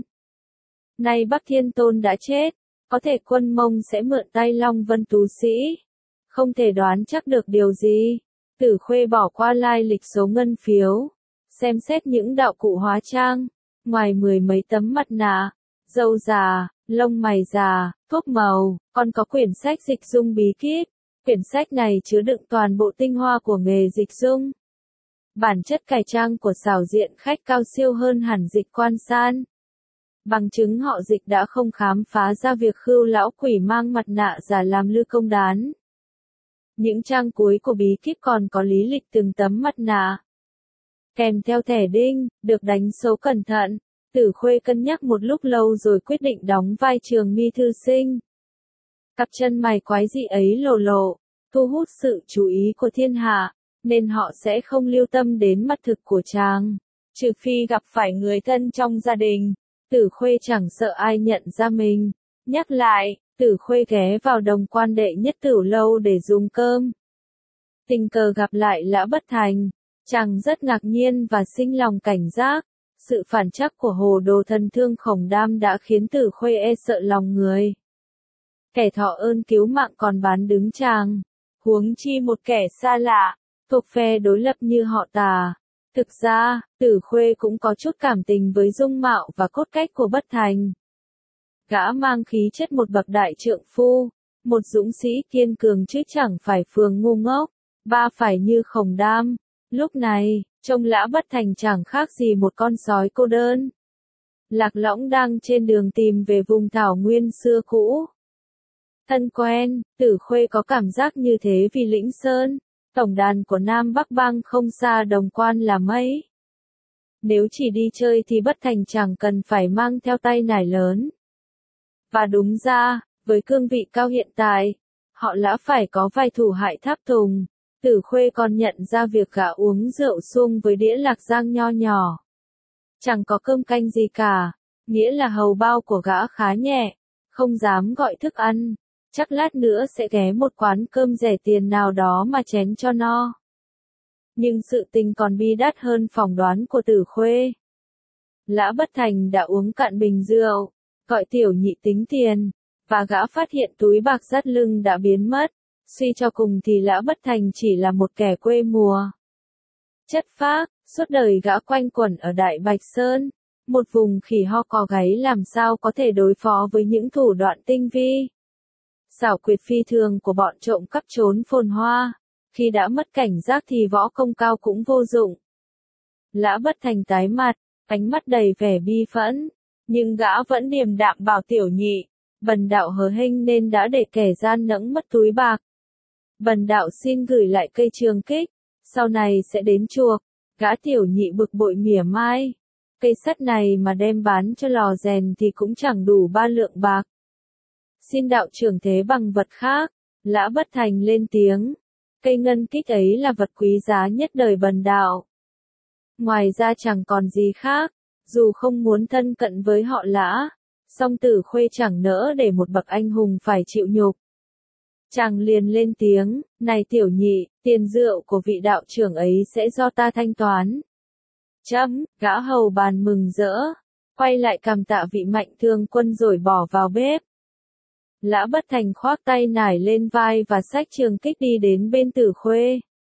Nay Bắc Thiên Tôn đã chết, có thể quân Mông sẽ mượn tay Long Vân tú sĩ. Không thể đoán chắc được điều gì. Tử Khuê bỏ qua lai lịch số ngân phiếu, xem xét những đạo cụ hóa trang, ngoài mười mấy tấm mặt nạ, râu già, lông mày già, thuốc màu, còn có quyển sách dịch dung bí kíp. Quyển sách này chứa đựng toàn bộ tinh hoa của nghề dịch dung. Bản chất cải trang của xảo diện khách cao siêu hơn hẳn Dịch Quan San. Bằng chứng họ Dịch đã không khám phá ra việc Khưu lão quỷ mang mặt nạ giả làm Lư Công Đán. Những trang cuối của bí kíp còn có lý lịch từng tấm mặt nạ. Kèm theo thẻ đinh, được đánh số cẩn thận. Tử Khuê cân nhắc một lúc lâu rồi quyết định đóng vai Trường My thư sinh. Cặp chân mày quái dị ấy lộ lộ, thu hút sự chú ý của thiên hạ, nên họ sẽ không lưu tâm đến mặt thực của chàng. Trừ phi gặp phải người thân trong gia đình, Tử Khuê chẳng sợ ai nhận ra mình. Nhắc lại, Tử Khuê ghé vào Đồng Quan Đệ Nhất Tửu lâu để dùng cơm. Tình cờ gặp lại Lã Bất Thành, chàng rất ngạc nhiên và sinh lòng cảnh giác. Sự phản trắc của Hồ Đồ Thần Thương Khổng Đam đã khiến Tử Khuê e sợ lòng người. Kẻ thọ ơn cứu mạng còn bán đứng chàng, huống chi một kẻ xa lạ, thuộc phe đối lập như họ Tà. Thực ra, Tử Khuê cũng có chút cảm tình với dung mạo và cốt cách của Bất Thành. Gã mang khí chất một bậc đại trượng phu, một dũng sĩ kiên cường chứ chẳng phải phường ngu ngốc, ba phải như Khổng Đam. Lúc này, trông Lã Bất Thành chẳng khác gì một con sói cô đơn. Lạc Lõng đang trên đường tìm về vùng thảo nguyên xưa cũ. Thân quen, Tử Khuê có cảm giác như thế vì Lĩnh Sơn, tổng đàn của Nam Bắc Bang không xa Đồng Quan là mấy. Nếu chỉ đi chơi thì Bất Thành chẳng cần phải mang theo tay nải lớn. Và đúng ra, với cương vị cao hiện tại, họ Lã phải có vài thủ hại tháp tùng. Tử Khuê còn nhận ra việc gã uống rượu suông với đĩa lạc giang nho nhỏ. Chẳng có cơm canh gì cả, nghĩa là hầu bao của gã khá nhẹ, không dám gọi thức ăn, chắc lát nữa sẽ ghé một quán cơm rẻ tiền nào đó mà chén cho no. Nhưng sự tình còn bi đát hơn phỏng đoán của Tử Khuê. Lã Bất Thành đã uống cạn bình rượu, gọi tiểu nhị tính tiền, và gã phát hiện túi bạc dắt lưng đã biến mất. Suy cho cùng thì Lã Bất Thành chỉ là một kẻ quê mùa. Chất phác, suốt đời gã quanh quẩn ở Đại Bạch Sơn, một vùng khỉ ho cò gáy làm sao có thể đối phó với những thủ đoạn tinh vi, xảo quyệt phi thường của bọn trộm cắp trốn phồn hoa. Khi đã mất cảnh giác thì võ công cao cũng vô dụng. Lã Bất Thành tái mặt, ánh mắt đầy vẻ bi phẫn, nhưng gã vẫn điềm đạm bảo Tiểu Nhị, bần đạo hớ hênh nên đã để kẻ gian nẫng mất túi bạc. Bần đạo xin gửi lại cây trường kích, sau này sẽ đến chuộc. Gã Tiểu Nhị bực bội mỉa mai, cây sắt này mà đem bán cho lò rèn thì cũng chẳng đủ ba lượng bạc. Xin đạo trưởng thế bằng vật khác. Lã Bất Thành lên tiếng, cây ngân kích ấy là vật quý giá nhất đời bần đạo. Ngoài ra chẳng còn gì khác, dù không muốn thân cận với họ Lã, song Tử Khuê chẳng nỡ để một bậc anh hùng phải chịu nhục. Chàng liền lên tiếng, này Tiểu Nhị, tiền rượu của vị đạo trưởng ấy sẽ do ta thanh toán. Chấm, gã hầu bàn mừng rỡ, quay lại cảm tạ vị Mạnh Thương Quân rồi bỏ vào bếp. Lã Bất Thành khoác tay nải lên vai và xách trường kích đi đến bên Tử Khuê.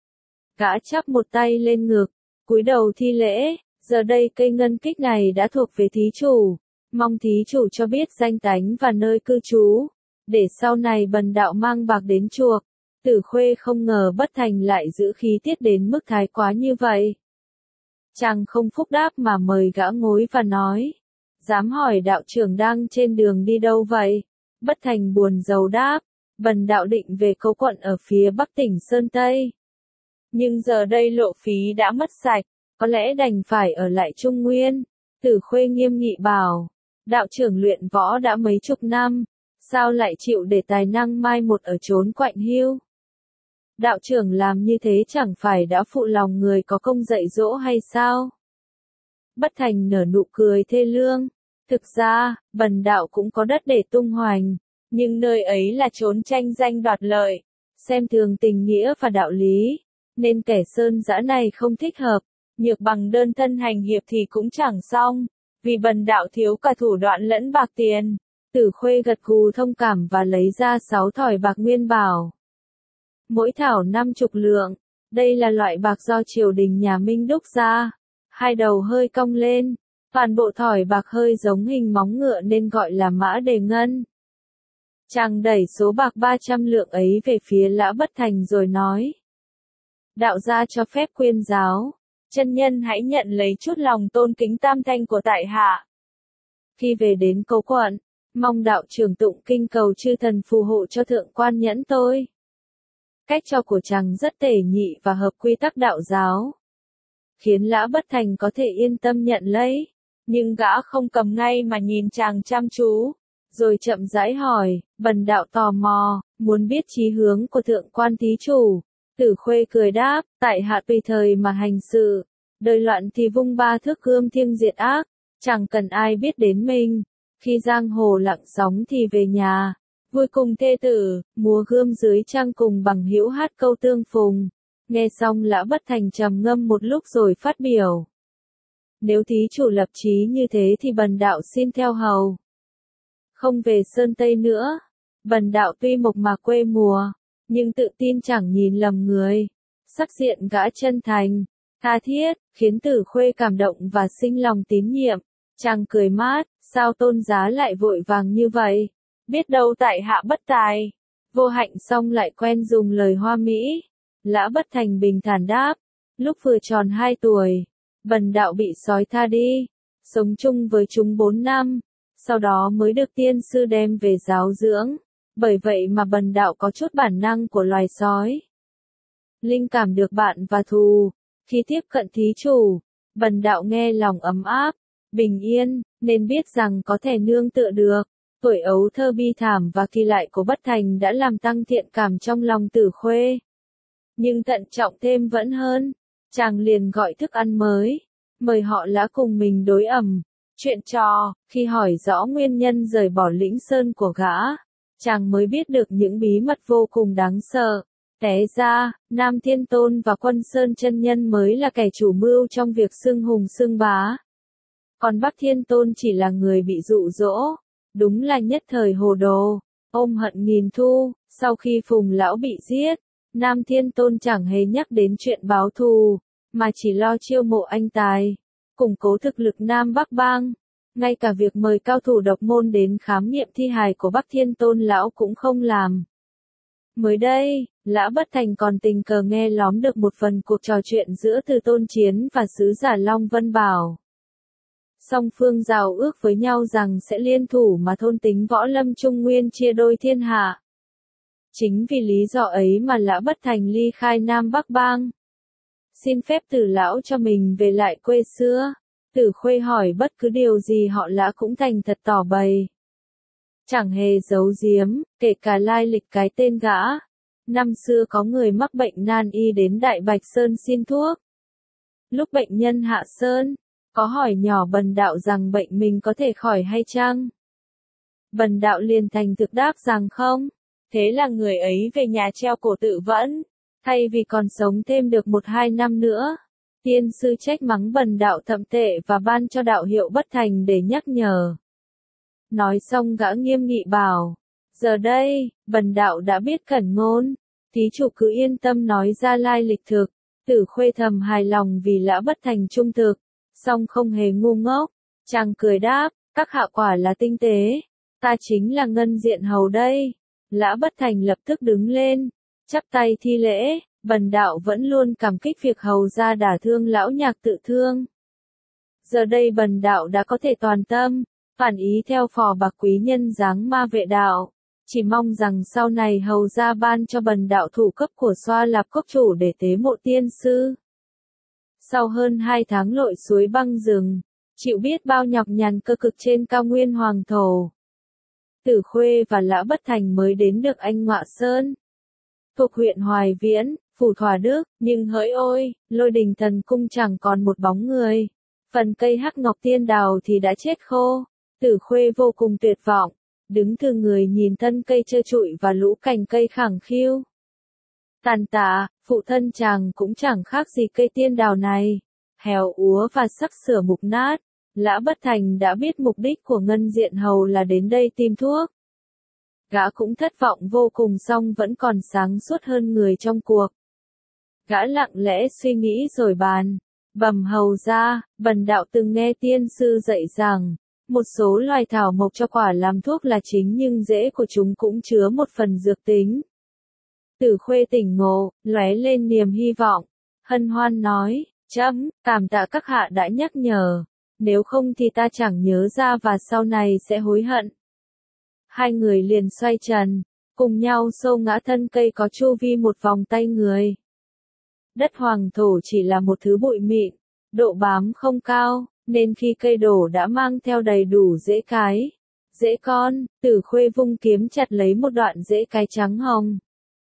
Gã chắp một tay lên ngực, cúi đầu thi lễ, giờ đây cây ngân kích này đã thuộc về thí chủ, mong thí chủ cho biết danh tánh và nơi cư trú, để sau này bần đạo mang bạc đến chuộc. Tử Khuê không ngờ Bất Thành lại giữ khí tiết đến mức thái quá như vậy. Chàng không phúc đáp mà mời gã ngồi và nói, dám hỏi đạo trưởng đang trên đường đi đâu vậy? Bất Thành buồn rầu đáp, bần đạo định về Cấu Quận ở phía bắc tỉnh Sơn Tây. Nhưng giờ đây lộ phí đã mất sạch, có lẽ đành phải ở lại Trung Nguyên. Tử Khuê nghiêm nghị bảo, đạo trưởng luyện võ đã mấy chục năm, sao lại chịu để tài năng mai một ở chốn quạnh hiu? Đạo trưởng làm như thế chẳng phải đã phụ lòng người có công dạy dỗ hay sao? Bất Thành nở nụ cười thê lương. Thực ra, bần đạo cũng có đất để tung hoành, nhưng nơi ấy là chốn tranh danh đoạt lợi, xem thường tình nghĩa và đạo lý, nên kẻ sơn dã này không thích hợp. Nhược bằng đơn thân hành hiệp thì cũng chẳng xong, vì bần đạo thiếu cả thủ đoạn lẫn bạc tiền. Tử Khuê gật gù thông cảm và lấy ra sáu thỏi bạc nguyên bảo. Mỗi thảo năm chục lượng, đây là loại bạc do triều đình nhà Minh đúc ra, hai đầu hơi cong lên, toàn bộ thỏi bạc hơi giống hình móng ngựa nên gọi là mã đề ngân. Chàng đẩy số bạc ba trăm lượng ấy về phía Lã Bất Thành rồi nói, đạo gia cho phép quyên giáo, chân nhân hãy nhận lấy chút lòng tôn kính tam thanh của tại hạ. Khi về đến Cấu Quận, mong đạo trưởng tụng kinh cầu chư thần phù hộ cho thượng quan nhẫn tôi. Cách cho của chàng rất tể nhị và hợp quy tắc đạo giáo, khiến Lã Bất Thành có thể yên tâm nhận lấy, nhưng gã không cầm ngay mà nhìn chàng chăm chú, rồi chậm rãi hỏi, bần đạo tò mò, muốn biết chí hướng của thượng quan thí chủ. Tử Khuê cười đáp, tại hạ tùy thời mà hành sự, đời loạn thì vung ba thước gươm thiêng diệt ác, chẳng cần ai biết đến mình, khi giang hồ lặng sóng thì về nhà, vui cùng thê tử, múa gươm dưới trăng cùng bằng hữu hát câu tương phùng. Nghe xong Lã Bất Thành trầm ngâm một lúc rồi phát biểu. Nếu thí chủ lập chí như thế thì bần đạo xin theo hầu. Không về Sơn Tây nữa, bần đạo tuy mộc mạc quê mùa, nhưng tự tin chẳng nhìn lầm người. Sắc diện gã chân thành, tha thiết, khiến Tử Khuê cảm động và sinh lòng tín nhiệm. Chàng cười mát, sao tôn giá lại vội vàng như vậy? Biết đâu tại hạ bất tài, vô hạnh xong lại quen dùng lời hoa mỹ. Lã Bất Thành bình thản đáp, lúc vừa tròn hai tuổi, bần đạo bị sói tha đi, sống chung với chúng bốn năm, sau đó mới được tiên sư đem về giáo dưỡng, bởi vậy mà bần đạo có chút bản năng của loài sói. Linh cảm được bạn và thù, khi tiếp cận thí chủ, bần đạo nghe lòng ấm áp, bình yên, nên biết rằng có thể nương tựa được. Tuổi ấu thơ bi thảm và kỳ lại của Bất Thành đã làm tăng thiện cảm trong lòng Tử Khuê. Nhưng thận trọng thêm vẫn hơn, chàng liền gọi thức ăn mới, mời họ Lã cùng mình đối ẩm, chuyện trò. Khi hỏi rõ nguyên nhân rời bỏ Lĩnh Sơn của gã, chàng mới biết được những bí mật vô cùng đáng sợ. Té ra, Nam Thiên Tôn và Quân Sơn chân nhân mới là kẻ chủ mưu trong việc xưng hùng xưng bá. Còn Bắc Thiên Tôn chỉ là người bị dụ dỗ, đúng là nhất thời hồ đồ. ôm hận nghìn thu, sau khi Phùng lão bị giết, Nam Thiên Tôn chẳng hề nhắc đến chuyện báo thù, mà chỉ lo chiêu mộ anh tài, củng cố thực lực Nam Bắc Bang. Ngay cả việc mời cao thủ độc môn đến khám nghiệm thi hài của Bắc Thiên Tôn lão cũng không làm. Mới đây, Lã Bất Thành còn tình cờ nghe lóm được một phần cuộc trò chuyện giữa Từ Tôn Chiến và sứ giả Long Vân Bảo. Song phương giao ước với nhau rằng sẽ liên thủ mà thôn tính võ lâm Trung Nguyên chia đôi thiên hạ. Chính vì lý do ấy mà Lã Bất Thành ly khai Nam Bắc Bang. Xin phép Tử lão cho mình về lại quê xưa. Tử Khuê hỏi bất cứ điều gì họ Lã cũng thành thật tỏ bày. Chẳng hề giấu giếm, kể cả lai lịch cái tên gã. Năm xưa có người mắc bệnh nan y đến Đại Bạch Sơn xin thuốc. Lúc bệnh nhân hạ sơn, có hỏi nhỏ Bần Đạo rằng bệnh mình có thể khỏi hay chăng? Bần Đạo liền thành thực đáp rằng không. Thế là người ấy về nhà treo cổ tự vẫn, thay vì còn sống thêm được một hai năm nữa. Tiên sư trách mắng Bần Đạo thậm tệ và ban cho đạo hiệu Bất Thành để nhắc nhở. Nói xong gã nghiêm nghị bảo, giờ đây, Bần Đạo đã biết cẩn ngôn, thí chủ cứ yên tâm nói ra lai lịch thực. Tử Khuê thầm hài lòng vì Lã Bất Thành trung thực, song không hề ngu ngốc, chàng cười đáp, các hạ quả là tinh tế, ta chính là Ngân Diện Hầu đây. Lã Bất Thành lập tức đứng lên, chắp tay thi lễ, Bần Đạo vẫn luôn cảm kích việc hầu gia đả thương lão nhạc tự thương. Giờ đây Bần Đạo đã có thể toàn tâm, phản ý theo phò bạc quý nhân giáng ma vệ đạo, chỉ mong rằng sau này hầu gia ban cho Bần Đạo thủ cấp của Xoa Lạp Cốc chủ để tế mộ tiên sư. Sau hơn hai tháng lội suối băng rừng, chịu biết bao nhọc nhằn cơ cực trên cao nguyên hoàng thổ, Tử Khuê và Lã Bất Thành mới đến được Anh Ngọa Sơn, thuộc huyện Hoài Viễn, phủ Thỏa Đức, nhưng hỡi ôi, Lôi Đình Thần Cung chẳng còn một bóng người. Phần cây hắc ngọc tiên đào thì đã chết khô. Tử Khuê vô cùng tuyệt vọng, đứng thừ người nhìn thân cây trơ trụi và lũ cành cây khẳng khiu. Tàn tạ, phụ thân chàng cũng chẳng khác gì cây tiên đào này, héo úa và sắc sửa mục nát. Lã Bất Thành đã biết mục đích của Ngân Diện Hầu là đến đây tìm thuốc. Gã cũng thất vọng vô cùng song vẫn còn sáng suốt hơn người trong cuộc. Gã lặng lẽ suy nghĩ rồi bàn, bẩm hầu ra, Bần Đạo từng nghe tiên sư dạy rằng, một số loài thảo mộc cho quả làm thuốc là chính nhưng rễ của chúng cũng chứa một phần dược tính. Tử Khuê tỉnh ngộ, lóe lên niềm hy vọng, hân hoan nói, chấm, cảm tạ các hạ đã nhắc nhở, nếu không thì ta chẳng nhớ ra và sau này sẽ hối hận. Hai người liền xoay trần, cùng nhau xô ngã thân cây có chu vi một vòng tay người. Đất hoàng thổ chỉ là một thứ bụi mịn, độ bám không cao, nên khi cây đổ đã mang theo đầy đủ rễ cái, rễ con. Tử Khuê vung kiếm chặt lấy một đoạn rễ cái trắng hồng,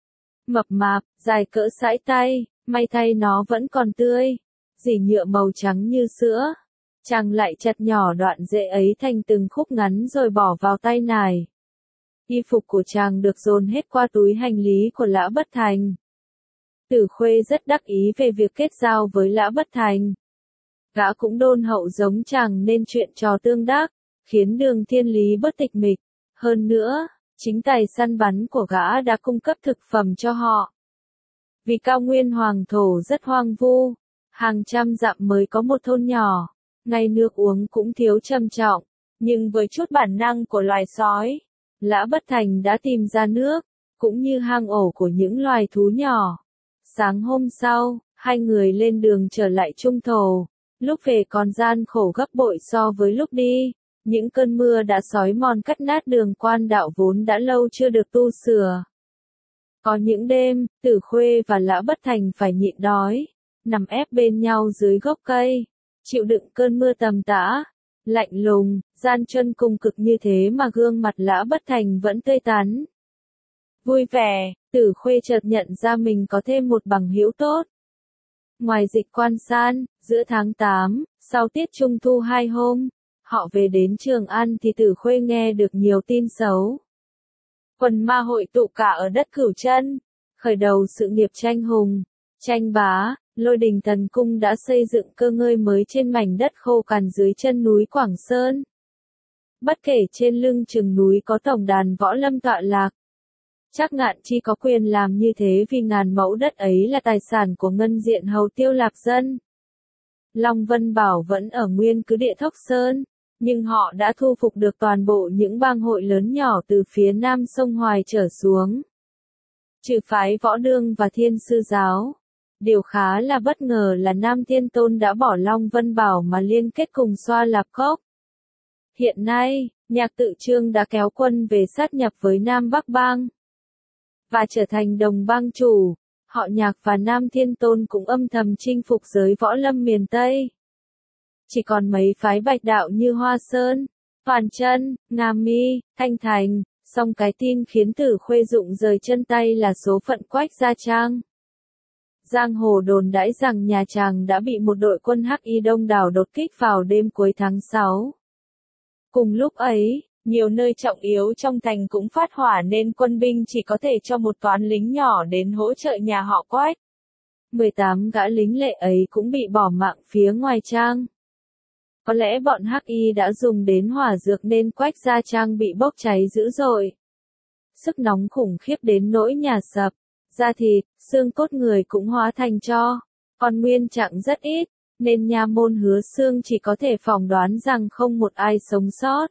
mập mạp, dài cỡ sải tay, may thay nó vẫn còn tươi, rỉ nhựa màu trắng như sữa. Chàng lại chặt nhỏ đoạn rễ ấy thành từng khúc ngắn rồi bỏ vào tay nải. Y phục của chàng được dồn hết qua túi hành lý của Lã Bất Thành. Tử Khuê rất đắc ý về việc kết giao với Lã Bất Thành. Gã cũng đôn hậu giống chàng nên chuyện trò tương đắc, khiến Đường Thiên Lý bớt tịch mịch. Hơn nữa, chính tài săn bắn của gã đã cung cấp thực phẩm cho họ. Vì cao nguyên hoàng thổ rất hoang vu, hàng trăm dặm mới có một thôn nhỏ, ngay nước uống cũng thiếu trầm trọng, nhưng với chút bản năng của loài sói, Lã Bất Thành đã tìm ra nước, cũng như hang ổ của những loài thú nhỏ. Sáng hôm sau, hai người lên đường trở lại Trung Thổ, lúc về còn gian khổ gấp bội so với lúc đi. Những cơn mưa đã xói mòn cắt nát đường quan đạo vốn đã lâu chưa được tu sửa. Có những đêm, Tử Khuê và Lã Bất Thành phải nhịn đói, nằm ép bên nhau dưới gốc cây, chịu đựng cơn mưa tầm tã, lạnh lùng, gian truân cùng cực như thế mà gương mặt Lã Bất Thành vẫn tươi tắn. Vui vẻ, Tử Khuê chợt nhận ra mình có thêm một bằng hữu tốt. Ngoài Dịch Quan San, giữa tháng tám, sau tiết trung thu hai hôm, họ về đến Trường An thì Tử Khuê nghe được nhiều tin xấu. Quần ma hội tụ cả ở đất Cửu Chân, khởi đầu sự nghiệp tranh hùng, tranh bá. Lôi Đình Thần Cung đã xây dựng cơ ngơi mới trên mảnh đất khô cằn dưới chân núi Quảng Sơn. Bất kể trên lưng chừng núi có tổng đàn võ lâm tọa lạc. Trác Ngạn Chi có quyền làm như thế vì ngàn mẫu đất ấy là tài sản của Ngân Diện Hầu Tiêu Lạp Dân. Long Vân Bảo vẫn ở nguyên cứ địa Thốc Sơn, nhưng họ đã thu phục được toàn bộ những bang hội lớn nhỏ từ phía nam sông Hoài trở xuống. Trừ phái Võ Đương và Thiên Sư Giáo. Điều khá là bất ngờ là Nam Thiên Tôn đã bỏ Long Vân Bảo mà liên kết cùng Xoa Lạp Cốc. Hiện nay, Nhạc Tự Trương đã kéo quân về sát nhập với Nam Bắc Bang và trở thành đồng bang chủ. Họ Nhạc và Nam Thiên Tôn cũng âm thầm chinh phục giới võ lâm miền Tây. Chỉ còn mấy phái bạch đạo như Hoa Sơn, Hoàn Chân, Nga Mi, Thanh Thành, song cái tin khiến Tử Khuê rụng rời chân tay là số phận Quách Gia Trang. Giang hồ đồn đãi rằng nhà chàng đã bị một đội quân Hắc Y đông đảo đột kích vào đêm cuối tháng sáu. Cùng lúc ấy, nhiều nơi trọng yếu trong thành cũng phát hỏa nên quân binh chỉ có thể cho một toán lính nhỏ đến hỗ trợ nhà họ Quách. mười tám gã lính lệ ấy cũng bị bỏ mạng phía ngoài trang. Có lẽ bọn Hắc Y đã dùng đến hỏa dược nên Quách Gia Trang bị bốc cháy dữ dội. Sức nóng khủng khiếp đến nỗi nhà sập, da thịt, xương cốt người cũng hóa thành tro. Còn nguyên trạng rất ít, nên nha môn Hứa Xương chỉ có thể phỏng đoán rằng không một ai sống sót.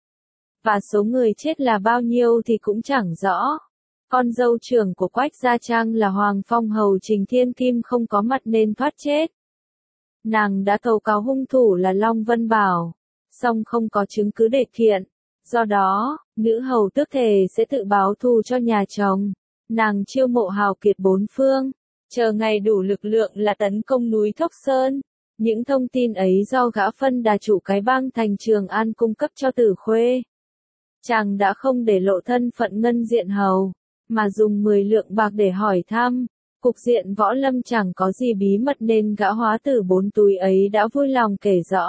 Và số người chết là bao nhiêu thì cũng chẳng rõ. Con dâu trưởng của Quách Gia Trang là Hoàng Phong Hầu Trình Thiên Kim không có mặt nên thoát chết. Nàng đã tố cáo hung thủ là Long Vân Bảo, song không có chứng cứ để kiện. Do đó, nữ hầu tước thề sẽ tự báo thù cho nhà chồng. Nàng chiêu mộ hào kiệt bốn phương, chờ ngày đủ lực lượng là tấn công núi Thốc Sơn. Những thông tin ấy do gã phân đà chủ cái bang thành Trường An cung cấp cho Tử Khuê. Chàng đã không để lộ thân phận Ngân Diện Hầu, mà dùng mười lượng bạc để hỏi thăm. Cục diện võ lâm chẳng có gì bí mật nên gã hóa tử bốn túi ấy đã vui lòng kể rõ.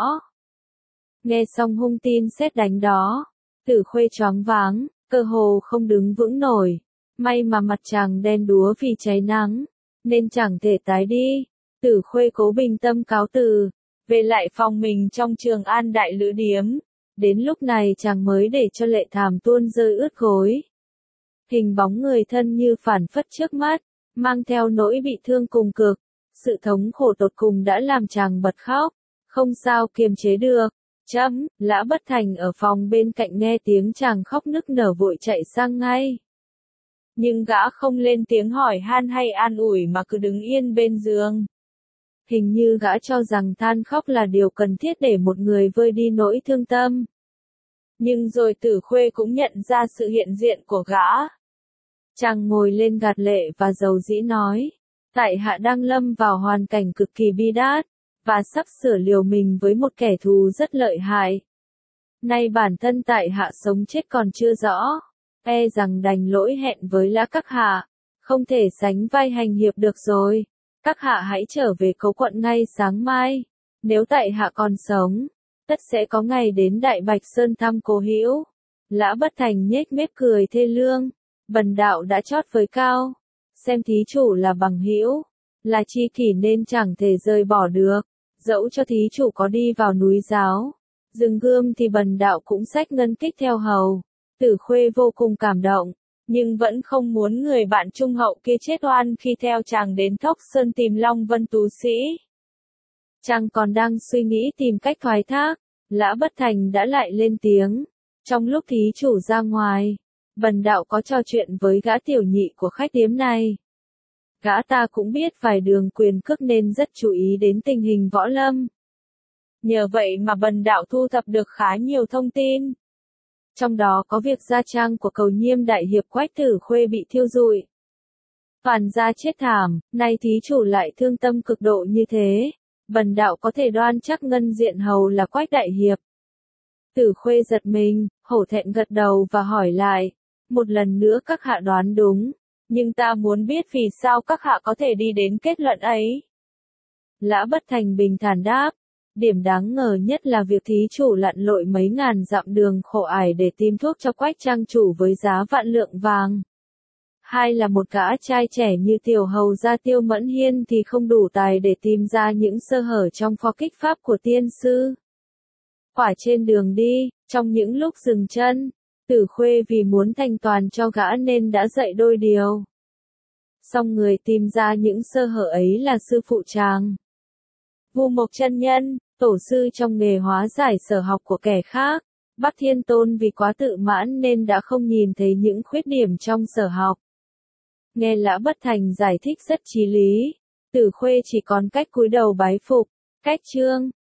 Nghe xong hung tin sét đánh đó, Tử Khuê choáng váng, cơ hồ không đứng vững nổi. May mà mặt chàng đen đúa vì cháy nắng, nên chẳng thể tái đi. Tử Khuê cố bình tâm cáo từ, về lại phòng mình trong Trường An Đại Lữ Điếm. Đến lúc này chàng mới để cho lệ thảm tuôn rơi ướt gối. Hình bóng người thân như phản phất trước mắt, mang theo nỗi bị thương cùng cực. Sự thống khổ tột cùng đã làm chàng bật khóc, không sao kiềm chế được. Chấm, Lã Bất Thành ở phòng bên cạnh nghe tiếng chàng khóc nức nở vội chạy sang ngay. Nhưng gã không lên tiếng hỏi han hay an ủi mà cứ đứng yên bên giường. Hình như gã cho rằng than khóc là điều cần thiết để một người vơi đi nỗi thương tâm. Nhưng rồi Tử Khuê cũng nhận ra sự hiện diện của gã. Chàng ngồi lên gạt lệ và dầu dĩ nói, tại hạ đang lâm vào hoàn cảnh cực kỳ bi đát, và sắp sửa liều mình với một kẻ thù rất lợi hại. Nay bản thân tại hạ sống chết còn chưa rõ, e rằng đành lỗi hẹn với Lã các hạ, không thể sánh vai hành hiệp được rồi. Các hạ hãy trở về Cấu Quận ngay sáng mai. Nếu tại hạ còn sống, tất sẽ có ngày đến Đại Bạch Sơn thăm cố hữu. Lã Bất Thành nhếch mép cười thê lương. Bần đạo đã chót với cao, xem thí chủ là bằng hữu, là tri kỷ nên chẳng thể rời bỏ được. Dẫu cho thí chủ có đi vào núi Giáo, rừng Gươm thì bần đạo cũng xách ngân kích theo hầu. Tử Khuê vô cùng cảm động, nhưng vẫn không muốn người bạn trung hậu kia chết oan khi theo chàng đến Thốc Sơn tìm Long Vân tú sĩ. Chàng còn đang suy nghĩ tìm cách thoái thác, Lã Bất Thành đã lại lên tiếng. Trong lúc thí chủ ra ngoài, bần đạo có trò chuyện với gã tiểu nhị của khách điếm này. Gã ta cũng biết vài đường quyền cước nên rất chú ý đến tình hình võ lâm. Nhờ vậy mà bần đạo thu thập được khá nhiều thông tin. Trong đó có việc gia trang của Cầu Nhiêm đại hiệp Quách Tử Khuê bị thiêu rụi. Toàn gia chết thảm, nay thí chủ lại thương tâm cực độ như thế. Bần đạo có thể đoan chắc Ngân Diện Hầu là Quách đại hiệp. Tử Khuê giật mình, hổ thẹn gật đầu và hỏi lại. Một lần nữa các hạ đoán đúng, nhưng ta muốn biết vì sao các hạ có thể đi đến kết luận ấy. Lã Bất Thành bình thản đáp. Điểm đáng ngờ nhất là việc thí chủ lặn lội mấy ngàn dặm đường khổ ải để tìm thuốc cho Quách trang chủ với giá vạn lượng vàng. Hai là một gã trai trẻ như tiểu hầu gia Tiêu Mẫn Hiên thì không đủ tài để tìm ra những sơ hở trong phó kích pháp của tiên sư. Quả trên đường đi, trong những lúc dừng chân, Tử Khuê vì muốn thành toàn cho gã nên đã dạy đôi điều. Song người tìm ra những sơ hở ấy là sư phụ chàng. Vu Mộc chân nhân, tổ sư trong nghề hóa giải sở học của kẻ khác. Bắc Thiên Tôn vì quá tự mãn nên đã không nhìn thấy những khuyết điểm trong sở học. Nghe Lã Bất Thành giải thích rất chí lý, Tử Khuê chỉ còn cách cúi đầu bái phục. Cách chương